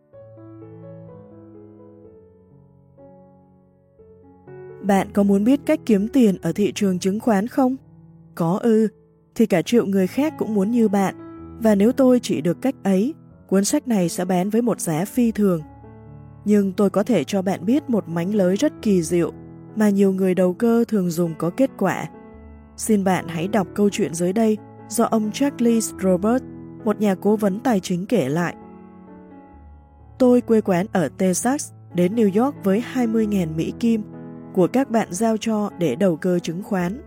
Bạn có muốn biết cách kiếm tiền ở thị trường chứng khoán không? Có ư, thì cả triệu người khác cũng muốn như bạn, và nếu tôi chỉ được cách ấy, cuốn sách này sẽ bán với một giá phi thường. Nhưng tôi có thể cho bạn biết một mánh lới rất kỳ diệu mà nhiều người đầu cơ thường dùng có kết quả. Xin bạn hãy đọc câu chuyện dưới đây do ông Charles Robert, một nhà cố vấn tài chính kể lại. Tôi quê quán ở Texas, đến New York với hai mươi nghìn Mỹ Kim của các bạn giao cho để đầu cơ chứng khoán.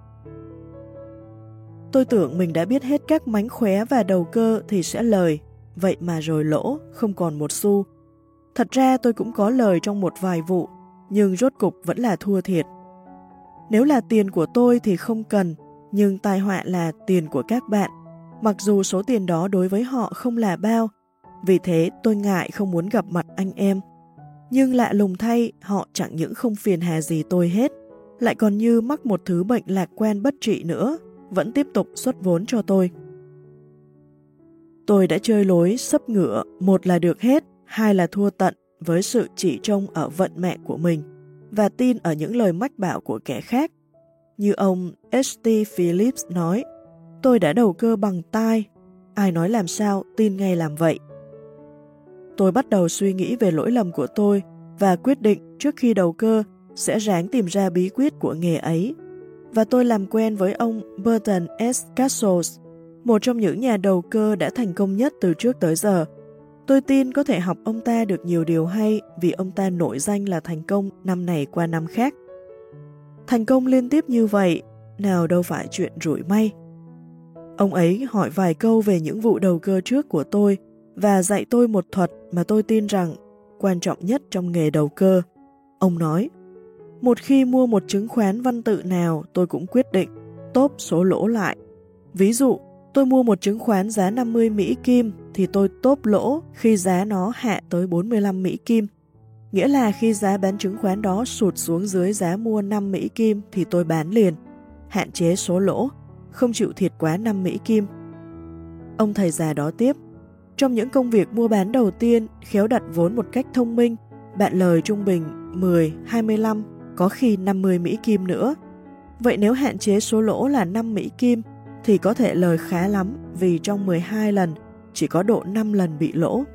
Tôi tưởng mình đã biết hết các mánh khóe và đầu cơ thì sẽ lời, vậy mà rồi lỗ, không còn một xu. Thật ra tôi cũng có lời trong một vài vụ, nhưng rốt cục vẫn là thua thiệt. Nếu là tiền của tôi thì không cần, nhưng tai họa là tiền của các bạn, mặc dù số tiền đó đối với họ không là bao. Vì thế tôi ngại không muốn gặp mặt anh em. Nhưng lạ lùng thay, họ chẳng những không phiền hà gì tôi hết, lại còn như mắc một thứ bệnh lạc quan bất trị nữa, vẫn tiếp tục xuất vốn cho tôi. Tôi đã chơi lối sấp ngựa, một là được hết, hai là thua tận với sự chỉ trông ở vận mệnh của mình và tin ở những lời mách bảo của kẻ khác. Như ông ét tê Phillips nói, tôi đã đầu cơ bằng tai, ai nói làm sao tin ngay làm vậy. Tôi bắt đầu suy nghĩ về lỗi lầm của tôi và quyết định trước khi đầu cơ sẽ ráng tìm ra bí quyết của nghề ấy. Và tôi làm quen với ông Burton S. Castles, một trong những nhà đầu cơ đã thành công nhất từ trước tới giờ. Tôi tin có thể học ông ta được nhiều điều hay vì ông ta nổi danh là thành công năm này qua năm khác. Thành công liên tiếp như vậy, nào đâu phải chuyện rủi may. Ông ấy hỏi vài câu về những vụ đầu cơ trước của tôi và dạy tôi một thuật mà tôi tin rằng quan trọng nhất trong nghề đầu cơ. Ông nói, một khi mua một chứng khoán văn tự nào tôi cũng quyết định tốp số lỗ lại. Ví dụ, tôi mua một chứng khoán giá năm mươi Mỹ Kim thì tôi tốp lỗ khi giá nó hạ tới bốn mươi lăm Mỹ Kim. Nghĩa là khi giá bán chứng khoán đó sụt xuống dưới giá mua năm Mỹ Kim thì tôi bán liền, hạn chế số lỗ, không chịu thiệt quá năm Mỹ Kim. Ông thầy già đó tiếp, trong những công việc mua bán đầu tiên, khéo đặt vốn một cách thông minh, bạn lời trung bình mười, hai mươi lăm, có khi năm mươi Mỹ Kim nữa. Vậy nếu hạn chế số lỗ là năm Mỹ Kim thì có thể lời khá lắm vì trong mười hai lần chỉ có độ năm lần bị lỗ.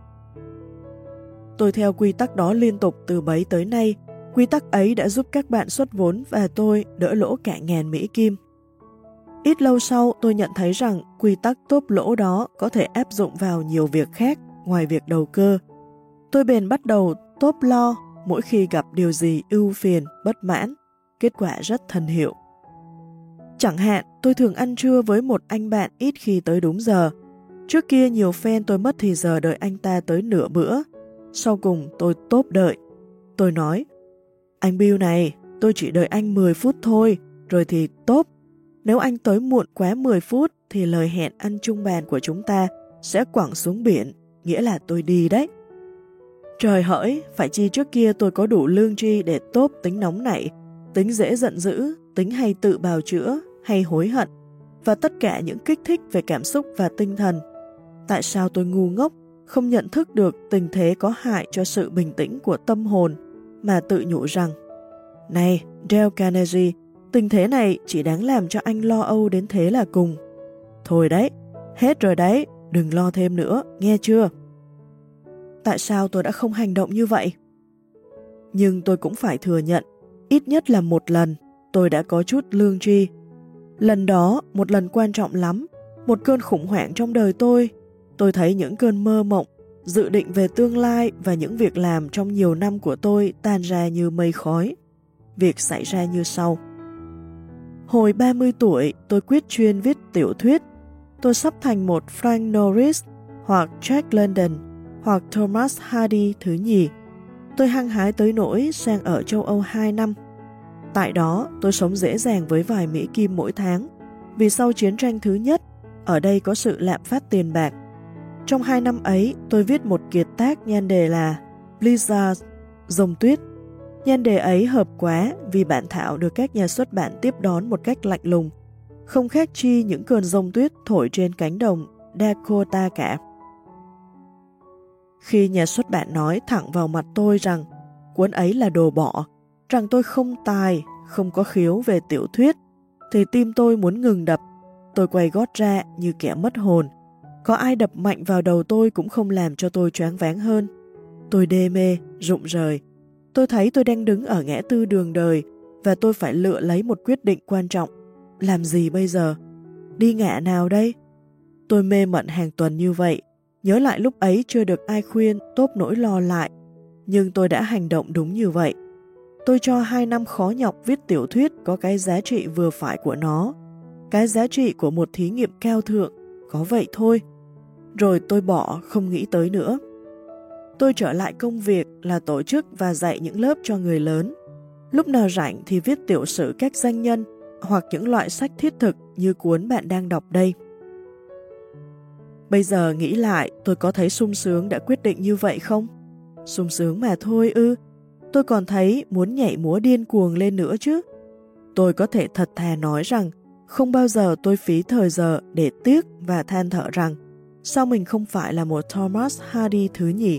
Tôi theo quy tắc đó liên tục từ bấy tới nay. Quy tắc ấy đã giúp các bạn xuất vốn và tôi đỡ lỗ cả ngàn Mỹ Kim. Ít lâu sau tôi nhận thấy rằng quy tắc tốp lỗ đó có thể áp dụng vào nhiều việc khác ngoài việc đầu cơ. Tôi bèn bắt đầu tốp lo mỗi khi gặp điều gì ưu phiền, bất mãn. Kết quả rất thần hiệu. Chẳng hạn, tôi thường ăn trưa với một anh bạn ít khi tới đúng giờ. Trước kia nhiều phen tôi mất thì giờ đợi anh ta tới nửa bữa. Sau cùng tôi tốp đợi. Tôi nói, anh Bill này, tôi chỉ đợi anh mười phút thôi, rồi thì tốp. Nếu anh tới muộn quá mười phút thì lời hẹn ăn chung bàn của chúng ta sẽ quẳng xuống biển, nghĩa là tôi đi đấy. Trời hỡi, phải chi trước kia tôi có đủ lương tri để tốp tính nóng nảy, tính dễ giận dữ, tính hay tự bào chữa, hay hối hận, và tất cả những kích thích về cảm xúc và tinh thần. Tại sao tôi ngu ngốc, không nhận thức được tình thế có hại cho sự bình tĩnh của tâm hồn, mà tự nhủ rằng, này, Dale Carnegie, tình thế này chỉ đáng làm cho anh lo âu đến thế là cùng. Thôi đấy, hết rồi đấy, đừng lo thêm nữa, nghe chưa? Tại sao tôi đã không hành động như vậy? Nhưng tôi cũng phải thừa nhận, ít nhất là một lần, tôi đã có chút lương tri. Lần đó, một lần quan trọng lắm, một cơn khủng hoảng trong đời tôi. Tôi thấy những cơn mơ mộng, dự định về tương lai và những việc làm trong nhiều năm của tôi tan ra như mây khói. Việc xảy ra như sau. Hồi ba mươi tuổi, tôi quyết chuyên viết tiểu thuyết. Tôi sắp thành một Frank Norris, hoặc Jack London, hoặc Thomas Hardy thứ nhì. Tôi hăng hái tới nỗi sang ở châu Âu hai năm. Tại đó, tôi sống dễ dàng với vài Mỹ Kim mỗi tháng, vì sau chiến tranh thứ nhất, ở đây có sự lạm phát tiền bạc. Trong hai năm ấy, tôi viết một kiệt tác nhan đề là Blizzard, Rồng Tuyết. Nhan đề ấy hợp quá vì bản thảo được các nhà xuất bản tiếp đón một cách lạnh lùng, không khác chi những cơn rông tuyết thổi trên cánh đồng Dakota cả. Khi nhà xuất bản nói thẳng vào mặt tôi rằng cuốn ấy là đồ bỏ, rằng tôi không tài, không có khiếu về tiểu thuyết, thì tim tôi muốn ngừng đập. Tôi quay gót ra như kẻ mất hồn. Có ai đập mạnh vào đầu tôi cũng không làm cho tôi choáng váng hơn. Tôi đê mê, rụng rời. Tôi thấy tôi đang đứng ở ngã tư đường đời và tôi phải lựa lấy một quyết định quan trọng. Làm gì bây giờ? Đi ngả nào đây? Tôi mê mẩn hàng tuần như vậy. Nhớ lại lúc ấy chưa được ai khuyên, tốp nỗi lo lại. Nhưng tôi đã hành động đúng như vậy. Tôi cho hai năm khó nhọc viết tiểu thuyết có cái giá trị vừa phải của nó. Cái giá trị của một thí nghiệm cao thượng, có vậy thôi. Rồi tôi bỏ, không nghĩ tới nữa. Tôi trở lại công việc là tổ chức và dạy những lớp cho người lớn. Lúc nào rảnh thì viết tiểu sử các danh nhân hoặc những loại sách thiết thực như cuốn bạn đang đọc đây. Bây giờ nghĩ lại, tôi có thấy sung sướng đã quyết định như vậy không? Sung sướng mà thôi ư. Tôi còn thấy muốn nhảy múa điên cuồng lên nữa chứ. Tôi có thể thật thà nói rằng không bao giờ tôi phí thời giờ để tiếc và than thở rằng sao mình không phải là một Thomas Hardy thứ nhì.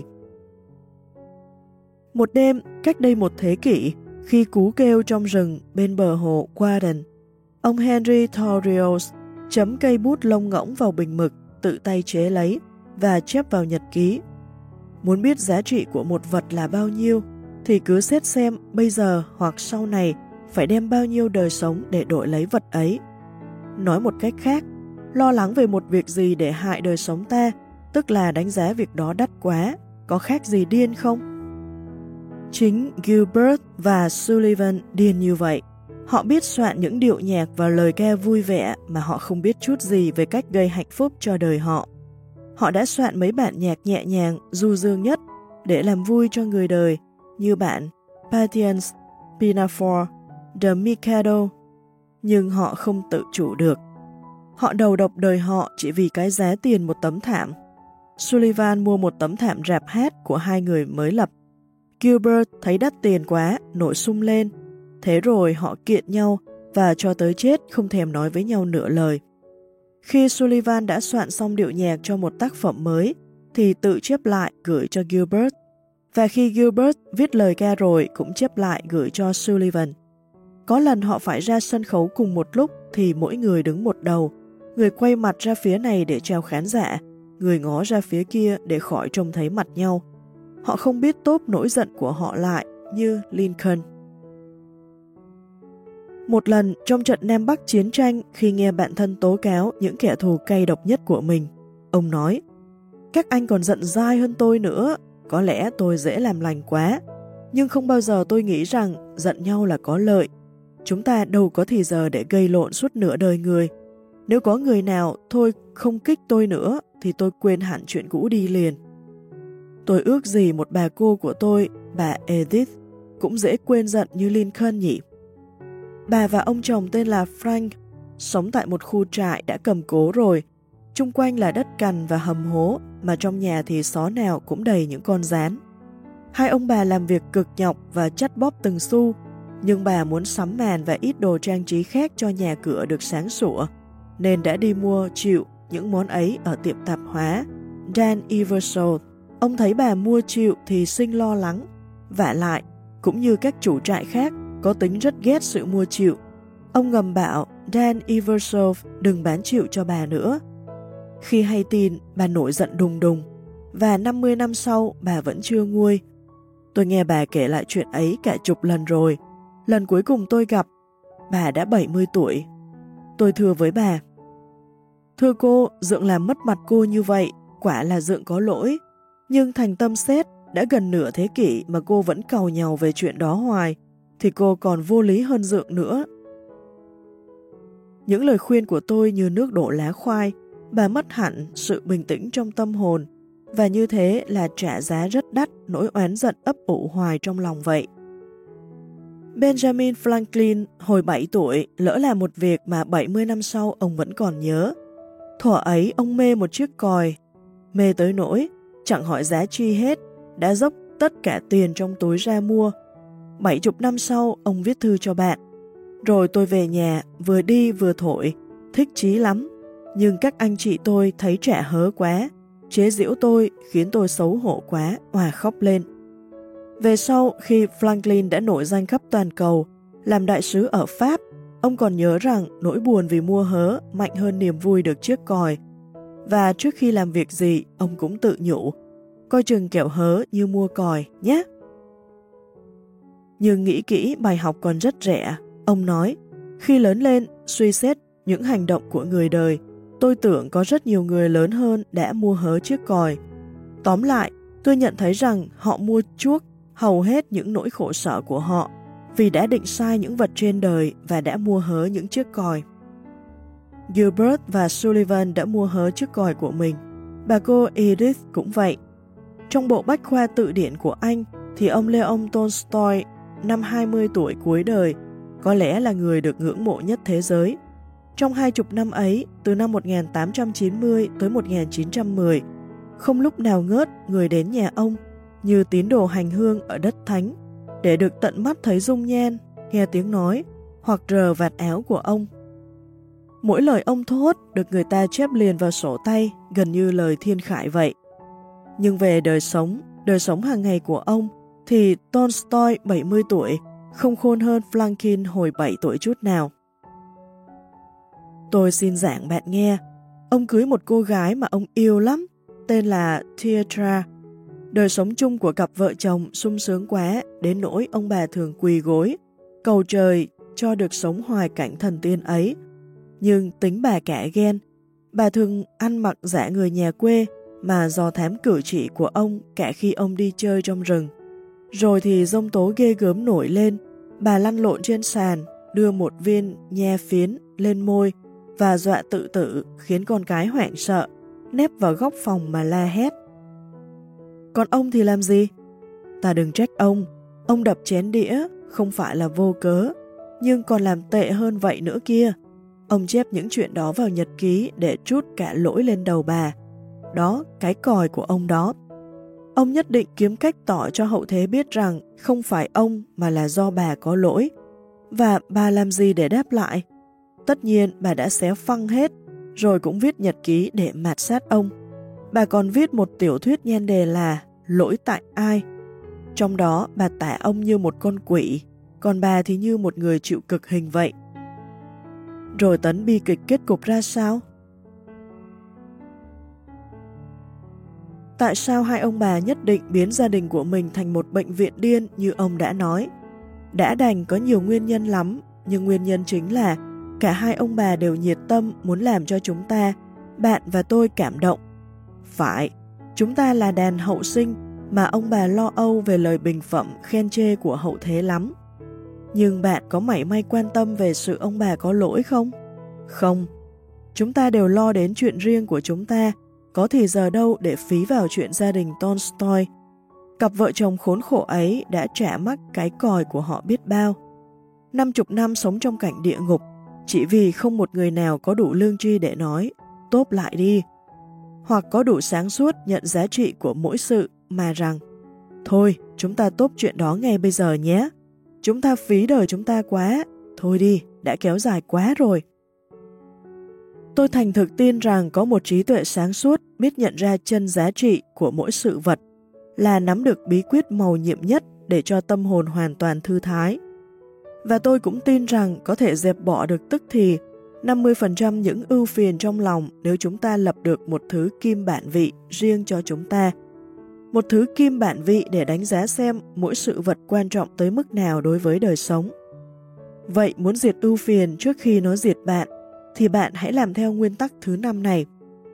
Một đêm, cách đây một thế kỷ, khi cú kêu trong rừng bên bờ hồ Warden, ông Henry Thoreau chấm cây bút lông ngỗng vào bình mực, tự tay chế lấy và chép vào nhật ký. Muốn biết giá trị của một vật là bao nhiêu, thì cứ xét xem bây giờ hoặc sau này phải đem bao nhiêu đời sống để đổi lấy vật ấy. Nói một cách khác, lo lắng về một việc gì để hại đời sống ta, tức là đánh giá việc đó đắt quá, có khác gì điên không? Chính Gilbert và Sullivan điên như vậy. Họ biết soạn những điệu nhạc và lời ca vui vẻ mà họ không biết chút gì về cách gây hạnh phúc cho đời họ. Họ đã soạn mấy bản nhạc nhẹ nhàng, du dương nhất để làm vui cho người đời, như bản Patience, Pinafore, The Mikado, nhưng họ không tự chủ được. Họ đầu độc đời họ chỉ vì cái giá tiền một tấm thảm. Sullivan mua một tấm thảm rạp hát của hai người mới lập. Gilbert thấy đắt tiền quá, nổi sung lên. Thế rồi họ kiện nhau và cho tới chết không thèm nói với nhau nửa lời. Khi Sullivan đã soạn xong điệu nhạc cho một tác phẩm mới, thì tự chép lại gửi cho Gilbert. Và khi Gilbert viết lời ca rồi cũng chép lại gửi cho Sullivan. Có lần họ phải ra sân khấu cùng một lúc thì mỗi người đứng một đầu. Người quay mặt ra phía này để chào khán giả, người ngó ra phía kia để khỏi trông thấy mặt nhau. Họ không biết tốp nỗi giận của họ lại như Lincoln. Một lần trong trận Nam Bắc chiến tranh, khi nghe bạn thân tố cáo những kẻ thù cay độc nhất của mình, ông nói: "Các anh còn giận dai hơn tôi nữa, có lẽ tôi dễ làm lành quá, nhưng không bao giờ tôi nghĩ rằng giận nhau là có lợi. Chúng ta đâu có thì giờ để gây lộn suốt nửa đời người. Nếu có người nào thôi không kích tôi nữa thì tôi quên hẳn chuyện cũ đi liền." Tôi ước gì một bà cô của tôi, bà Edith, cũng dễ quên giận như Lincoln nhỉ. Bà và ông chồng tên là Frank sống tại một khu trại đã cầm cố rồi. Chung quanh là đất cằn và hầm hố, mà trong nhà thì xó nào cũng đầy những con gián. Hai ông bà làm việc cực nhọc và chắt bóp từng xu, nhưng bà muốn sắm màn và ít đồ trang trí khác cho nhà cửa được sáng sủa, nên đã đi mua chịu những món ấy ở tiệm tạp hóa Dan Eversole. Ông thấy bà mua chịu thì sinh lo lắng, vả lại, cũng như các chủ trại khác, có tính rất ghét sự mua chịu. Ông ngầm bảo Dan Eversole đừng bán chịu cho bà nữa. Khi hay tin, bà nổi giận đùng đùng, và năm mươi năm sau bà vẫn chưa nguôi. Tôi nghe bà kể lại chuyện ấy cả chục lần rồi. Lần cuối cùng tôi gặp, bà đã bảy mươi tuổi. Tôi thưa với bà: "Thưa cô, Dượng làm mất mặt cô như vậy, quả là Dượng có lỗi. Nhưng thành tâm xét, đã gần nửa thế kỷ mà cô vẫn càu nhàu về chuyện đó hoài, thì cô còn vô lý hơn Dượng nữa." Những lời khuyên của tôi như nước đổ lá khoai, bà mất hẳn sự bình tĩnh trong tâm hồn, và như thế là trả giá rất đắt nỗi oán giận ấp ủ hoài trong lòng vậy. Benjamin Franklin hồi bảy tuổi lỡ làm một việc mà bảy mươi năm sau ông vẫn còn nhớ. Thuở ấy ông mê một chiếc còi, mê tới nỗi chẳng hỏi giá chi hết, đã dốc tất cả tiền trong túi ra mua. Bảy chục năm sau ông viết thư cho bạn: "Rồi tôi về nhà, vừa đi vừa thổi, thích chí lắm. Nhưng các anh chị tôi thấy trẻ hớ quá, chế giễu tôi khiến tôi xấu hổ quá, òa khóc lên." Về sau, khi Franklin đã nổi danh khắp toàn cầu, làm đại sứ ở Pháp, ông còn nhớ rằng nỗi buồn vì mua hớ mạnh hơn niềm vui được chiếc còi. Và trước khi làm việc gì, ông cũng tự nhủ: "Coi chừng kẻo hớ như mua còi nhé." Nhưng nghĩ kỹ, bài học còn rất rẻ. Ông nói: "Khi lớn lên, suy xét những hành động của người đời, tôi tưởng có rất nhiều người lớn hơn đã mua hớ chiếc còi. Tóm lại, tôi nhận thấy rằng họ mua chuốc hầu hết những nỗi khổ sở của họ vì đã định sai những vật trên đời và đã mua hớ những chiếc còi." Gilbert và Sullivan đã mua hớ chiếc còi của mình. Bà cô Edith cũng vậy. Trong bộ bách khoa tự điển của Anh thì ông Leon Tolstoy, năm hai mươi tuổi cuối đời, có lẽ là người được ngưỡng mộ nhất thế giới. Trong hai chục năm ấy, từ năm một nghìn tám trăm chín mươi tới một nghìn chín trăm mười, không lúc nào ngớt người đến nhà ông như tín đồ hành hương ở đất thánh để được tận mắt thấy dung nhan, nghe tiếng nói hoặc rờ vạt áo của ông. Mỗi lời ông thốt được người ta chép liền vào sổ tay, gần như lời thiên khải vậy. Nhưng về đời sống, đời sống hàng ngày của ông, thì Tolstoy bảy mươi tuổi không khôn hơn Franklin hồi bảy tuổi chút nào. Tôi xin giảng bạn nghe, ông cưới một cô gái mà ông yêu lắm, tên là Theodora. Đời sống chung của cặp vợ chồng sung sướng quá, đến nỗi ông bà thường quỳ gối, cầu trời cho được sống hoài cảnh thần tiên ấy. Nhưng tính bà cả ghen, bà thường ăn mặc giả người nhà quê mà dò thám cử chỉ của ông cả khi ông đi chơi trong rừng. Rồi thì giông tố ghê gớm nổi lên, bà lăn lộn trên sàn, đưa một viên nha phiến lên môi và dọa tự tử, khiến con cái hoảng sợ, nép vào góc phòng mà la hét. Còn ông thì làm gì? Ta đừng trách ông, ông đập chén đĩa không phải là vô cớ, nhưng còn làm tệ hơn vậy nữa kia. Ông chép những chuyện đó vào nhật ký để trút cả lỗi lên đầu bà. Đó, cái còi của ông đó. Ông nhất định kiếm cách tỏ cho hậu thế biết rằng không phải ông mà là do bà có lỗi. Và bà làm gì để đáp lại? Tất nhiên bà đã xé phăng hết, rồi cũng viết nhật ký để mạt sát ông. Bà còn viết một tiểu thuyết nhan đề là Lỗi tại ai? Trong đó bà tả ông như một con quỷ, còn bà thì như một người chịu cực hình vậy. Rồi Tấn bi kịch kết cục ra sao? Tại sao hai ông bà nhất định biến gia đình của mình thành một bệnh viện điên như ông đã nói? Đã đành có nhiều nguyên nhân lắm, nhưng nguyên nhân chính là cả hai ông bà đều nhiệt tâm muốn làm cho chúng ta, bạn và tôi cảm động. Phải, chúng ta là đàn hậu sinh mà ông bà lo âu về lời bình phẩm khen chê của hậu thế lắm. Nhưng bạn có mảy may quan tâm về sự ông bà có lỗi không? Không. Chúng ta đều lo đến chuyện riêng của chúng ta, có thì giờ đâu để phí vào chuyện gia đình Tolstoy. Cặp vợ chồng khốn khổ ấy đã trả mắc cái còi của họ biết bao. Năm chục năm sống trong cảnh địa ngục, chỉ vì không một người nào có đủ lương tri để nói, tốt lại đi. Hoặc có đủ sáng suốt nhận giá trị của mỗi sự mà rằng, thôi chúng ta tốt chuyện đó ngay bây giờ nhé. Chúng ta phí đời chúng ta quá, thôi đi, đã kéo dài quá rồi. Tôi thành thực tin rằng có một trí tuệ sáng suốt biết nhận ra chân giá trị của mỗi sự vật, là nắm được bí quyết mầu nhiệm nhất để cho tâm hồn hoàn toàn thư thái. Và tôi cũng tin rằng có thể dẹp bỏ được tức thì năm mươi phần trăm những ưu phiền trong lòng nếu chúng ta lập được một thứ kim bản vị riêng cho chúng ta. Một thứ kim bản vị để đánh giá xem mỗi sự vật quan trọng tới mức nào đối với đời sống. Vậy muốn diệt ưu phiền trước khi nó diệt bạn, thì bạn hãy làm theo nguyên tắc thứ năm này.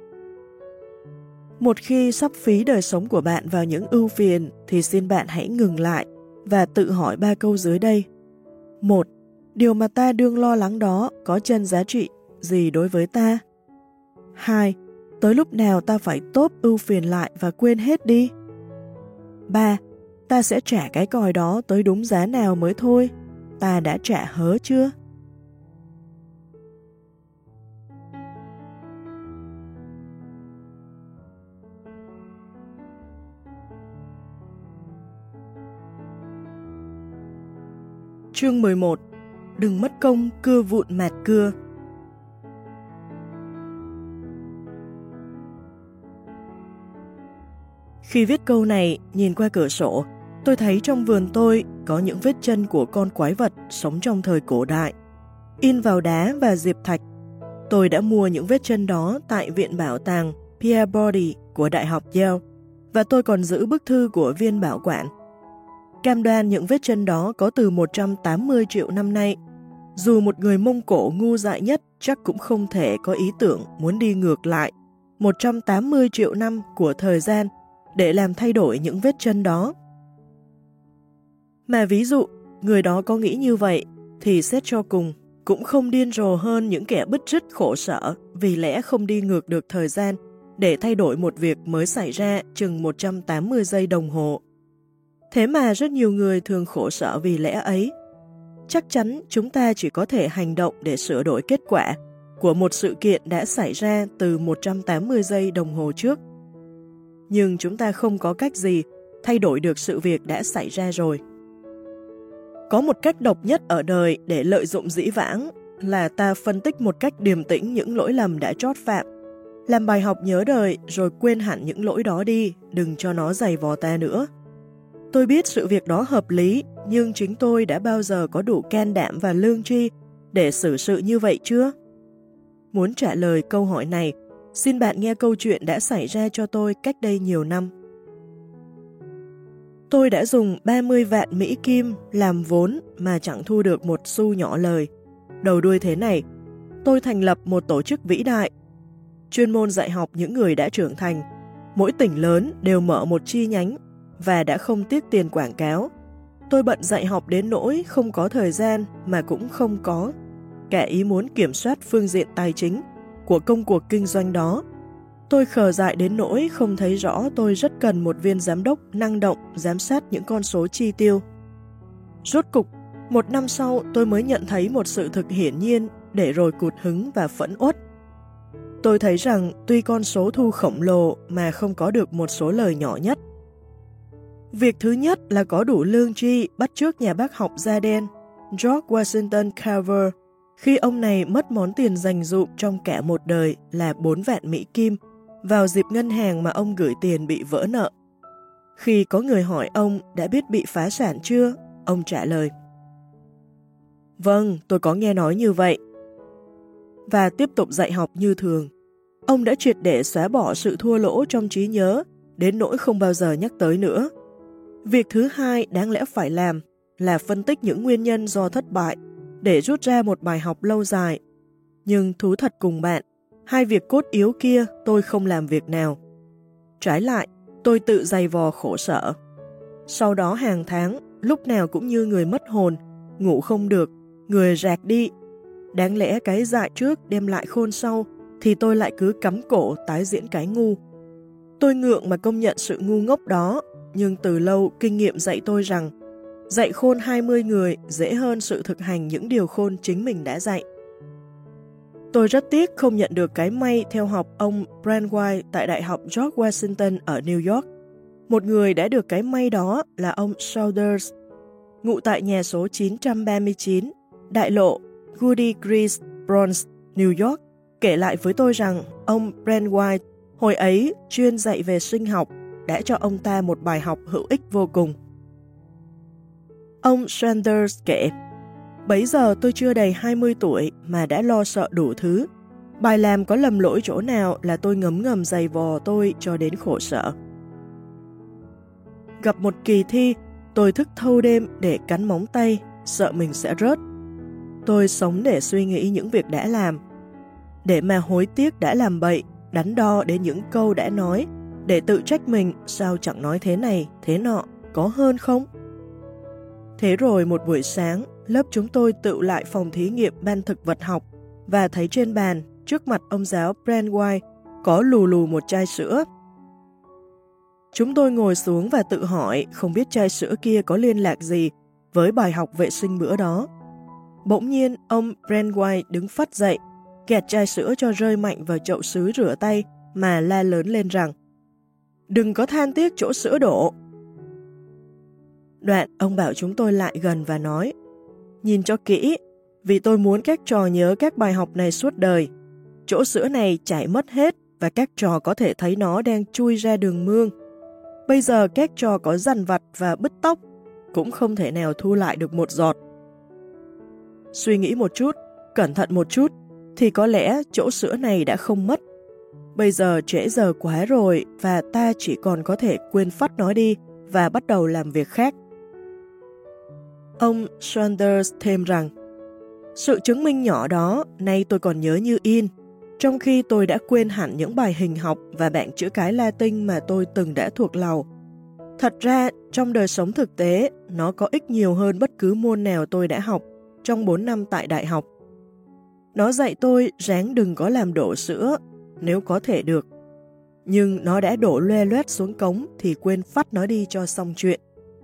Một khi sắp phí đời sống của bạn vào những ưu phiền, thì xin bạn hãy ngừng lại và tự hỏi ba câu dưới đây. Một. Điều mà ta đương lo lắng đó có chân giá trị gì đối với ta? Hai. Tới lúc nào ta phải tốp ưu phiền lại và quên hết đi? Ba. Ta sẽ trả cái còi đó tới đúng giá nào mới thôi? Ta đã trả hớ chưa? Chương mười một. Đừng mất công cưa vụn mạt cưa. Khi viết câu này, nhìn qua cửa sổ, tôi thấy trong vườn tôi có những vết chân của con quái vật sống trong thời cổ đại, in vào đá và diệp thạch. Tôi đã mua những vết chân đó tại Viện Bảo tàng Peabody của Đại học Yale, và tôi còn giữ bức thư của viên bảo quản. Cam đoan những vết chân đó có từ một trăm tám mươi triệu năm nay. Dù một người Mông Cổ ngu dại nhất chắc cũng không thể có ý tưởng muốn đi ngược lại một trăm tám mươi triệu năm của thời gian để làm thay đổi những vết chân đó. Mà ví dụ, người đó có nghĩ như vậy, thì xét cho cùng, cũng không điên rồ hơn những kẻ bứt rứt khổ sở vì lẽ không đi ngược được thời gian để thay đổi một việc mới xảy ra chừng một trăm tám mươi giây đồng hồ. Thế mà rất nhiều người thường khổ sở vì lẽ ấy. Chắc chắn chúng ta chỉ có thể hành động để sửa đổi kết quả của một sự kiện đã xảy ra từ một trăm tám mươi giây đồng hồ trước. Nhưng chúng ta không có cách gì thay đổi được sự việc đã xảy ra rồi. Có một cách độc nhất ở đời để lợi dụng dĩ vãng là ta phân tích một cách điềm tĩnh những lỗi lầm đã trót phạm, làm bài học nhớ đời rồi quên hẳn những lỗi đó đi, đừng cho nó giày vò ta nữa. Tôi biết sự việc đó hợp lý, nhưng chính tôi đã bao giờ có đủ can đảm và lương tri để xử sự như vậy chưa? Muốn trả lời câu hỏi này, xin bạn nghe câu chuyện đã xảy ra cho tôi cách đây nhiều năm. Tôi đã dùng ba mươi vạn Mỹ Kim làm vốn mà chẳng thu được một xu nhỏ lời. Đầu đuôi thế này, tôi thành lập một tổ chức vĩ đại, chuyên môn dạy học những người đã trưởng thành. Mỗi tỉnh lớn đều mở một chi nhánh và đã không tiếc tiền quảng cáo. tôi bận dạy học đến nỗi không có thời gian mà cũng không có cả ý muốn kiểm soát phương diện tài chính của công cuộc kinh doanh đó. Tôi khờ dại đến nỗi không thấy rõ tôi rất cần một viên giám đốc năng động giám sát những con số chi tiêu. Rốt cục, một năm sau tôi mới nhận thấy một sự thực hiển nhiên để rồi cụt hứng và phẫn uất. Tôi thấy rằng tuy con số thu khổng lồ mà không có được một số lời nhỏ nhất. Việc thứ nhất là có đủ lương tri bắt chước nhà bác học da đen George Washington Carver khi ông này mất món tiền dành dụm trong cả một đời là bốn vạn Mỹ Kim vào dịp ngân hàng mà ông gửi tiền bị vỡ nợ. Khi có người hỏi ông đã biết bị phá sản chưa, ông trả lời: "Vâng, tôi có nghe nói như vậy." Và tiếp tục dạy học như thường. Ông đã triệt để xóa bỏ sự thua lỗ trong trí nhớ đến nỗi không bao giờ nhắc tới nữa. Việc thứ hai đáng lẽ phải làm là phân tích những nguyên nhân do thất bại để rút ra một bài học lâu dài. Nhưng thú thật cùng bạn, hai việc cốt yếu kia tôi không làm việc nào. Trái lại, tôi tự dày vò khổ sở. Sau đó hàng tháng, lúc nào cũng như người mất hồn, ngủ không được, người rạc đi. Đáng lẽ cái dại trước đem lại khôn sau, thì tôi lại cứ cắm cổ tái diễn cái ngu. Tôi ngượng mà công nhận sự ngu ngốc đó, nhưng từ lâu kinh nghiệm dạy tôi rằng dạy khôn hai mươi người dễ hơn sự thực hành những điều khôn chính mình đã dạy. Tôi rất tiếc không nhận được cái may theo học ông Brandywine tại Đại học George Washington ở New York. Một người đã được cái may đó là ông Saunders, ngụ tại nhà số chín trăm ba mươi chín, đại lộ Goody Grease, Bronx, New York, kể lại với tôi rằng ông Brandywine hồi ấy chuyên dạy về sinh học đã cho ông ta một bài học hữu ích vô cùng. Ông Saunders kể: "Bấy giờ tôi chưa đầy hai mươi tuổi mà đã lo sợ đủ thứ. Bài làm có lầm lỗi chỗ nào là tôi ngấm ngầm giày vò tôi cho đến khổ sở. Gặp một kỳ thi, tôi thức thâu đêm để cắn móng tay, sợ mình sẽ rớt. Tôi sống để suy nghĩ những việc đã làm, để mà hối tiếc đã làm bậy, đắn đo đến những câu đã nói, để tự trách mình sao chẳng nói thế này, thế nọ, có hơn không? Thế rồi một buổi sáng, lớp chúng tôi tựu lại phòng thí nghiệm ban thực vật học và thấy trên bàn, trước mặt ông giáo Brandywine, có lù lù một chai sữa. Chúng tôi ngồi xuống và tự hỏi không biết chai sữa kia có liên lạc gì với bài học vệ sinh bữa đó. Bỗng nhiên, ông Brandywine đứng phắt dậy, kẹt chai sữa cho rơi mạnh vào chậu sứ rửa tay mà la lớn lên rằng: "Đừng có than tiếc chỗ sữa đổ." Đoạn ông bảo chúng tôi lại gần và nói: "Nhìn cho kỹ, vì tôi muốn các trò nhớ các bài học này suốt đời. Chỗ sữa này chảy mất hết và các trò có thể thấy nó đang chui ra đường mương. Bây giờ các trò có dằn vặt và bứt tóc, cũng không thể nào thu lại được một giọt. Suy nghĩ một chút, cẩn thận một chút, thì có lẽ chỗ sữa này đã không mất. Bây giờ trễ giờ quá rồi và ta chỉ còn có thể quên phắt nó đi và bắt đầu làm việc khác." Ông Saunders thêm rằng: "Sự chứng minh nhỏ đó nay tôi còn nhớ như in, trong khi tôi đã quên hẳn những bài hình học và bảng chữ cái Latin mà tôi từng đã thuộc lầu. Thật ra, trong đời sống thực tế, nó có ích nhiều hơn bất cứ môn nào tôi đã học trong bốn năm tại đại học. Nó dạy tôi ráng đừng có làm đổ sữa, nếu có thể được. Nhưng nó đã đổ loe loét xuống cống thì quên phắt nó đi cho xong chuyện."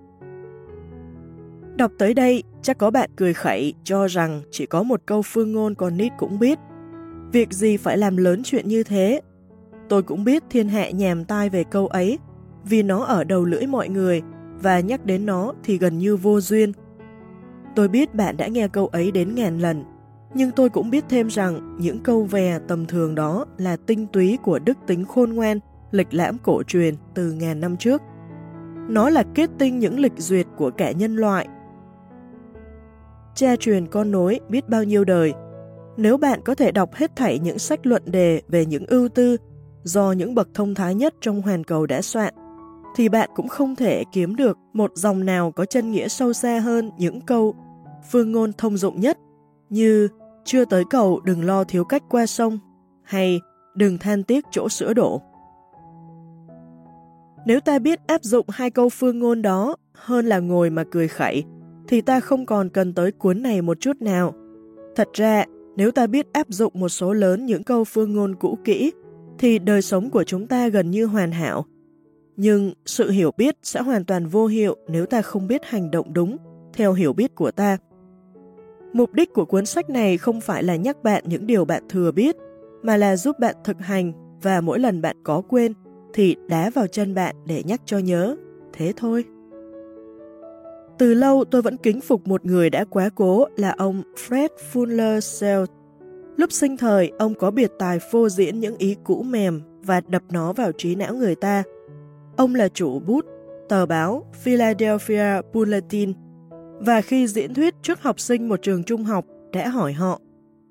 Đọc tới đây, chắc có bạn cười khẩy cho rằng chỉ có một câu phương ngôn con nít cũng biết. Việc gì phải làm lớn chuyện như thế? Tôi cũng biết thiên hạ nhàm tai về câu ấy, vì nó ở đầu lưỡi mọi người, và nhắc đến nó thì gần như vô duyên. Tôi biết bạn đã nghe câu ấy đến ngàn lần, nhưng tôi cũng biết thêm rằng những câu vè tầm thường đó là tinh túy của đức tính khôn ngoan, lịch lãm cổ truyền từ ngàn năm trước. Nó là kết tinh những lịch duyệt của cả nhân loại. Cha truyền con nối biết bao nhiêu đời. Nếu bạn có thể đọc hết thảy những sách luận đề về những ưu tư do những bậc thông thái nhất trong hoàn cầu đã soạn, thì bạn cũng không thể kiếm được một dòng nào có chân nghĩa sâu xa hơn những câu phương ngôn thông dụng nhất như chưa tới cầu đừng lo thiếu cách qua sông hay đừng than tiếc chỗ sữa đổ. Nếu ta biết áp dụng hai câu phương ngôn đó hơn là ngồi mà cười khẩy, thì ta không còn cần tới cuốn này một chút nào. Thật ra, nếu ta biết áp dụng một số lớn những câu phương ngôn cũ kỹ, thì đời sống của chúng ta gần như hoàn hảo. Nhưng sự hiểu biết sẽ hoàn toàn vô hiệu nếu ta không biết hành động đúng theo hiểu biết của ta. Mục đích của cuốn sách này không phải là nhắc bạn những điều bạn thừa biết, mà là giúp bạn thực hành và mỗi lần bạn có quên thì đá vào chân bạn để nhắc cho nhớ. Thế thôi. Từ lâu tôi vẫn kính phục một người đã quá cố là ông Fred Fuller Shell. Lúc sinh thời, ông có biệt tài phô diễn những ý cũ mềm và đập nó vào trí não người ta. Ông là chủ bút, tờ báo Philadelphia Bulletin, và khi diễn thuyết trước học sinh một trường trung học đã hỏi họ: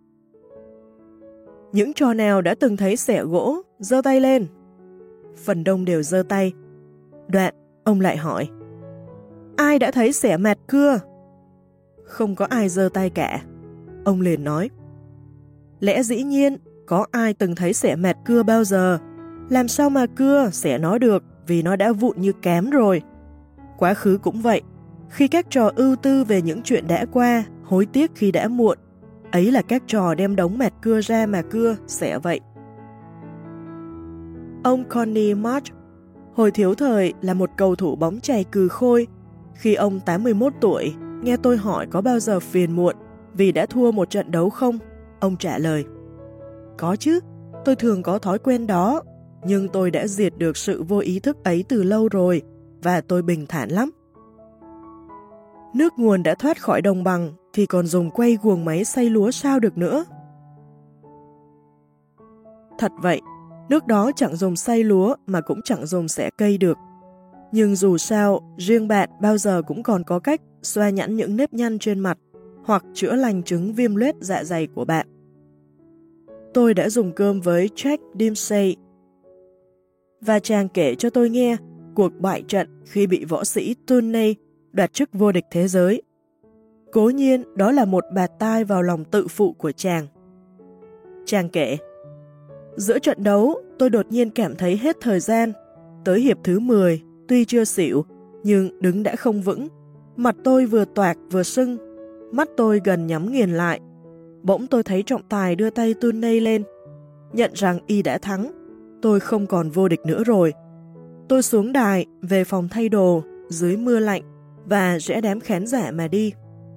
những trò nào đã từng thấy xẻ gỗ, giơ tay lên. Phần đông đều giơ tay. Đoạn, ông lại hỏi: ai đã thấy xẻ mạt cưa? Không có ai giơ tay cả. Ông liền nói: lẽ dĩ nhiên, có ai từng thấy xẻ mạt cưa bao giờ? Làm sao mà cưa, xẻ nó được, vì nó đã vụn như cám rồi. Quá khứ cũng vậy. Khi các trò ưu tư về những chuyện đã qua, hối tiếc khi đã muộn, ấy là các trò đem đống mạt cưa ra mà cưa, xẻ vậy. Ông Connie March, hồi thiếu thời là một cầu thủ bóng chày cừ khôi. Khi ông tám mươi mốt tuổi, nghe tôi hỏi có bao giờ phiền muộn vì đã thua một trận đấu không, ông trả lời: có chứ, tôi thường có thói quen đó, nhưng tôi đã diệt được sự vô ý thức ấy từ lâu rồi, và tôi bình thản lắm. Nước nguồn đã thoát khỏi đồng bằng thì còn dùng quay guồng máy xay lúa sao được nữa. Thật vậy, nước đó chẳng dùng xay lúa mà cũng chẳng dùng xẻ cây được. Nhưng dù sao, riêng bạn bao giờ cũng còn có cách xoa nhẵn những nếp nhăn trên mặt hoặc chữa lành chứng viêm loét dạ dày của bạn. Tôi đã dùng cơm với Jack Dempsey và chàng kể cho tôi nghe cuộc bại trận khi bị võ sĩ Tunney đoạt chức vô địch thế giới. Cố nhiên đó là một bạt tai vào lòng tự phụ của chàng. Chàng kể: giữa trận đấu tôi đột nhiên cảm thấy hết thời gian. Tới hiệp thứ mười, tuy chưa xỉu nhưng đứng đã không vững. Mặt tôi vừa toạc vừa sưng, mắt tôi gần nhắm nghiền lại. Bỗng tôi thấy trọng tài đưa tay Tunney lên, nhận rằng y đã thắng. Tôi không còn vô địch nữa rồi. Tôi xuống đài, về phòng thay đồ, dưới mưa lạnh, và rẽ đám khán giả mà đi.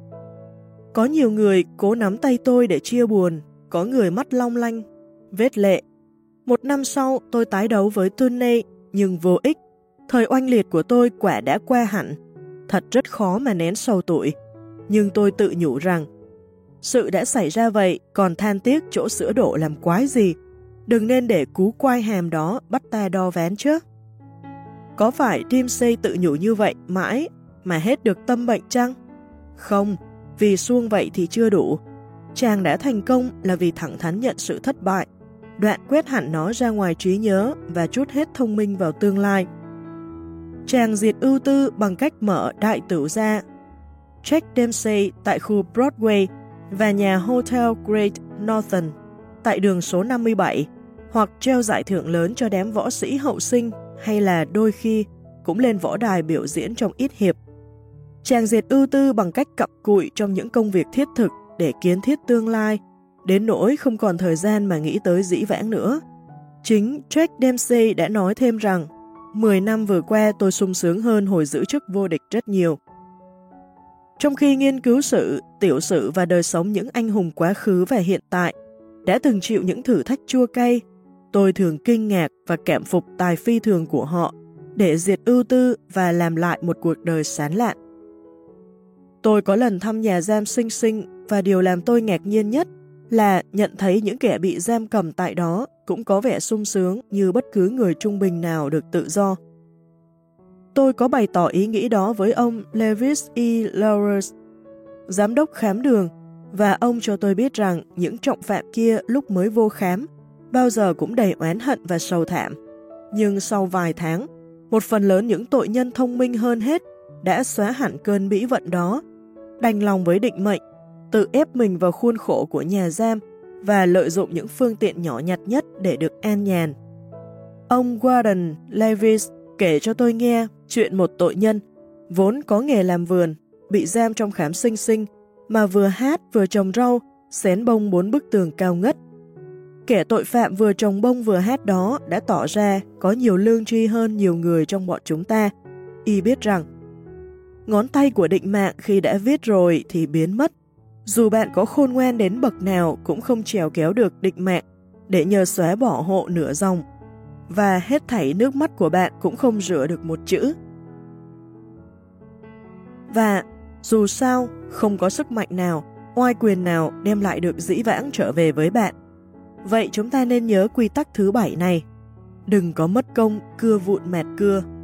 Có nhiều người cố nắm tay tôi để chia buồn, có người mắt long lanh, vết lệ. Một năm sau tôi tái đấu với Tunney, nhưng vô ích. Thời oanh liệt của tôi quả đã qua hẳn. Thật rất khó mà nén sầu tủi. Nhưng tôi tự nhủ rằng, sự đã xảy ra vậy, còn than tiếc chỗ sữa đổ làm quái gì. Đừng nên để cú quai hàm đó bắt ta đo ván chứ. Có phải Dempsey tự nhủ như vậy mãi mà hết được tâm bệnh chăng? Không, vì suông vậy thì chưa đủ. Chàng đã thành công là vì thẳng thắn nhận sự thất bại, đoạn quét hẳn nó ra ngoài trí nhớ và trút hết thông minh vào tương lai. Chàng diệt ưu tư bằng cách mở đại tửu gia Jack Dempsey tại khu Broadway và nhà Hotel Great Northern tại đường số năm mươi bảy, hoặc treo giải thưởng lớn cho đám võ sĩ hậu sinh, hay là đôi khi cũng lên võ đài biểu diễn trong ít hiệp. Chàng diệt ưu tư bằng cách cặm cụi trong những công việc thiết thực để kiến thiết tương lai, đến nỗi không còn thời gian mà nghĩ tới dĩ vãng nữa. Chính Jack Dempsey đã nói thêm rằng, mười năm vừa qua tôi sung sướng hơn hồi giữ chức vô địch rất nhiều. Trong khi nghiên cứu sự, tiểu sử và đời sống những anh hùng quá khứ và hiện tại đã từng chịu những thử thách chua cay, tôi thường kinh ngạc và cảm phục tài phi thường của họ để diệt ưu tư và làm lại một cuộc đời sáng lạn. Tôi có lần thăm nhà giam Sing Sing và điều làm tôi ngạc nhiên nhất là nhận thấy những kẻ bị giam cầm tại đó cũng có vẻ sung sướng như bất cứ người trung bình nào được tự do. Tôi có bày tỏ ý nghĩ đó với ông Lewis E. Lawrence, giám đốc khám đường, và ông cho tôi biết rằng những trọng phạm kia lúc mới vô khám bao giờ cũng đầy oán hận và sầu thảm. Nhưng sau vài tháng, một phần lớn những tội nhân thông minh hơn hết đã xóa hẳn cơn bĩ vận đó, đành lòng với định mệnh, tự ép mình vào khuôn khổ của nhà giam và lợi dụng những phương tiện nhỏ nhặt nhất để được an nhàn. Ông Warden Levis kể cho tôi nghe chuyện một tội nhân, vốn có nghề làm vườn, bị giam trong khám sinh sinh, mà vừa hát vừa trồng rau, xén bông bốn bức tường cao ngất. Kẻ tội phạm vừa trồng bông vừa hát đó đã tỏ ra có nhiều lương tri hơn nhiều người trong bọn chúng ta. Y biết rằng, ngón tay của định mạng khi đã viết rồi thì biến mất. Dù bạn có khôn ngoan đến bậc nào cũng không trèo kéo được định mạng để nhờ xóa bỏ hộ nửa dòng. Và hết thảy nước mắt của bạn cũng không rửa được một chữ. Và dù sao, không có sức mạnh nào, oai quyền nào đem lại được dĩ vãng trở về với bạn. Vậy chúng ta nên nhớ quy tắc thứ bảy này. Đừng có mất công cưa vụn mẹt cưa.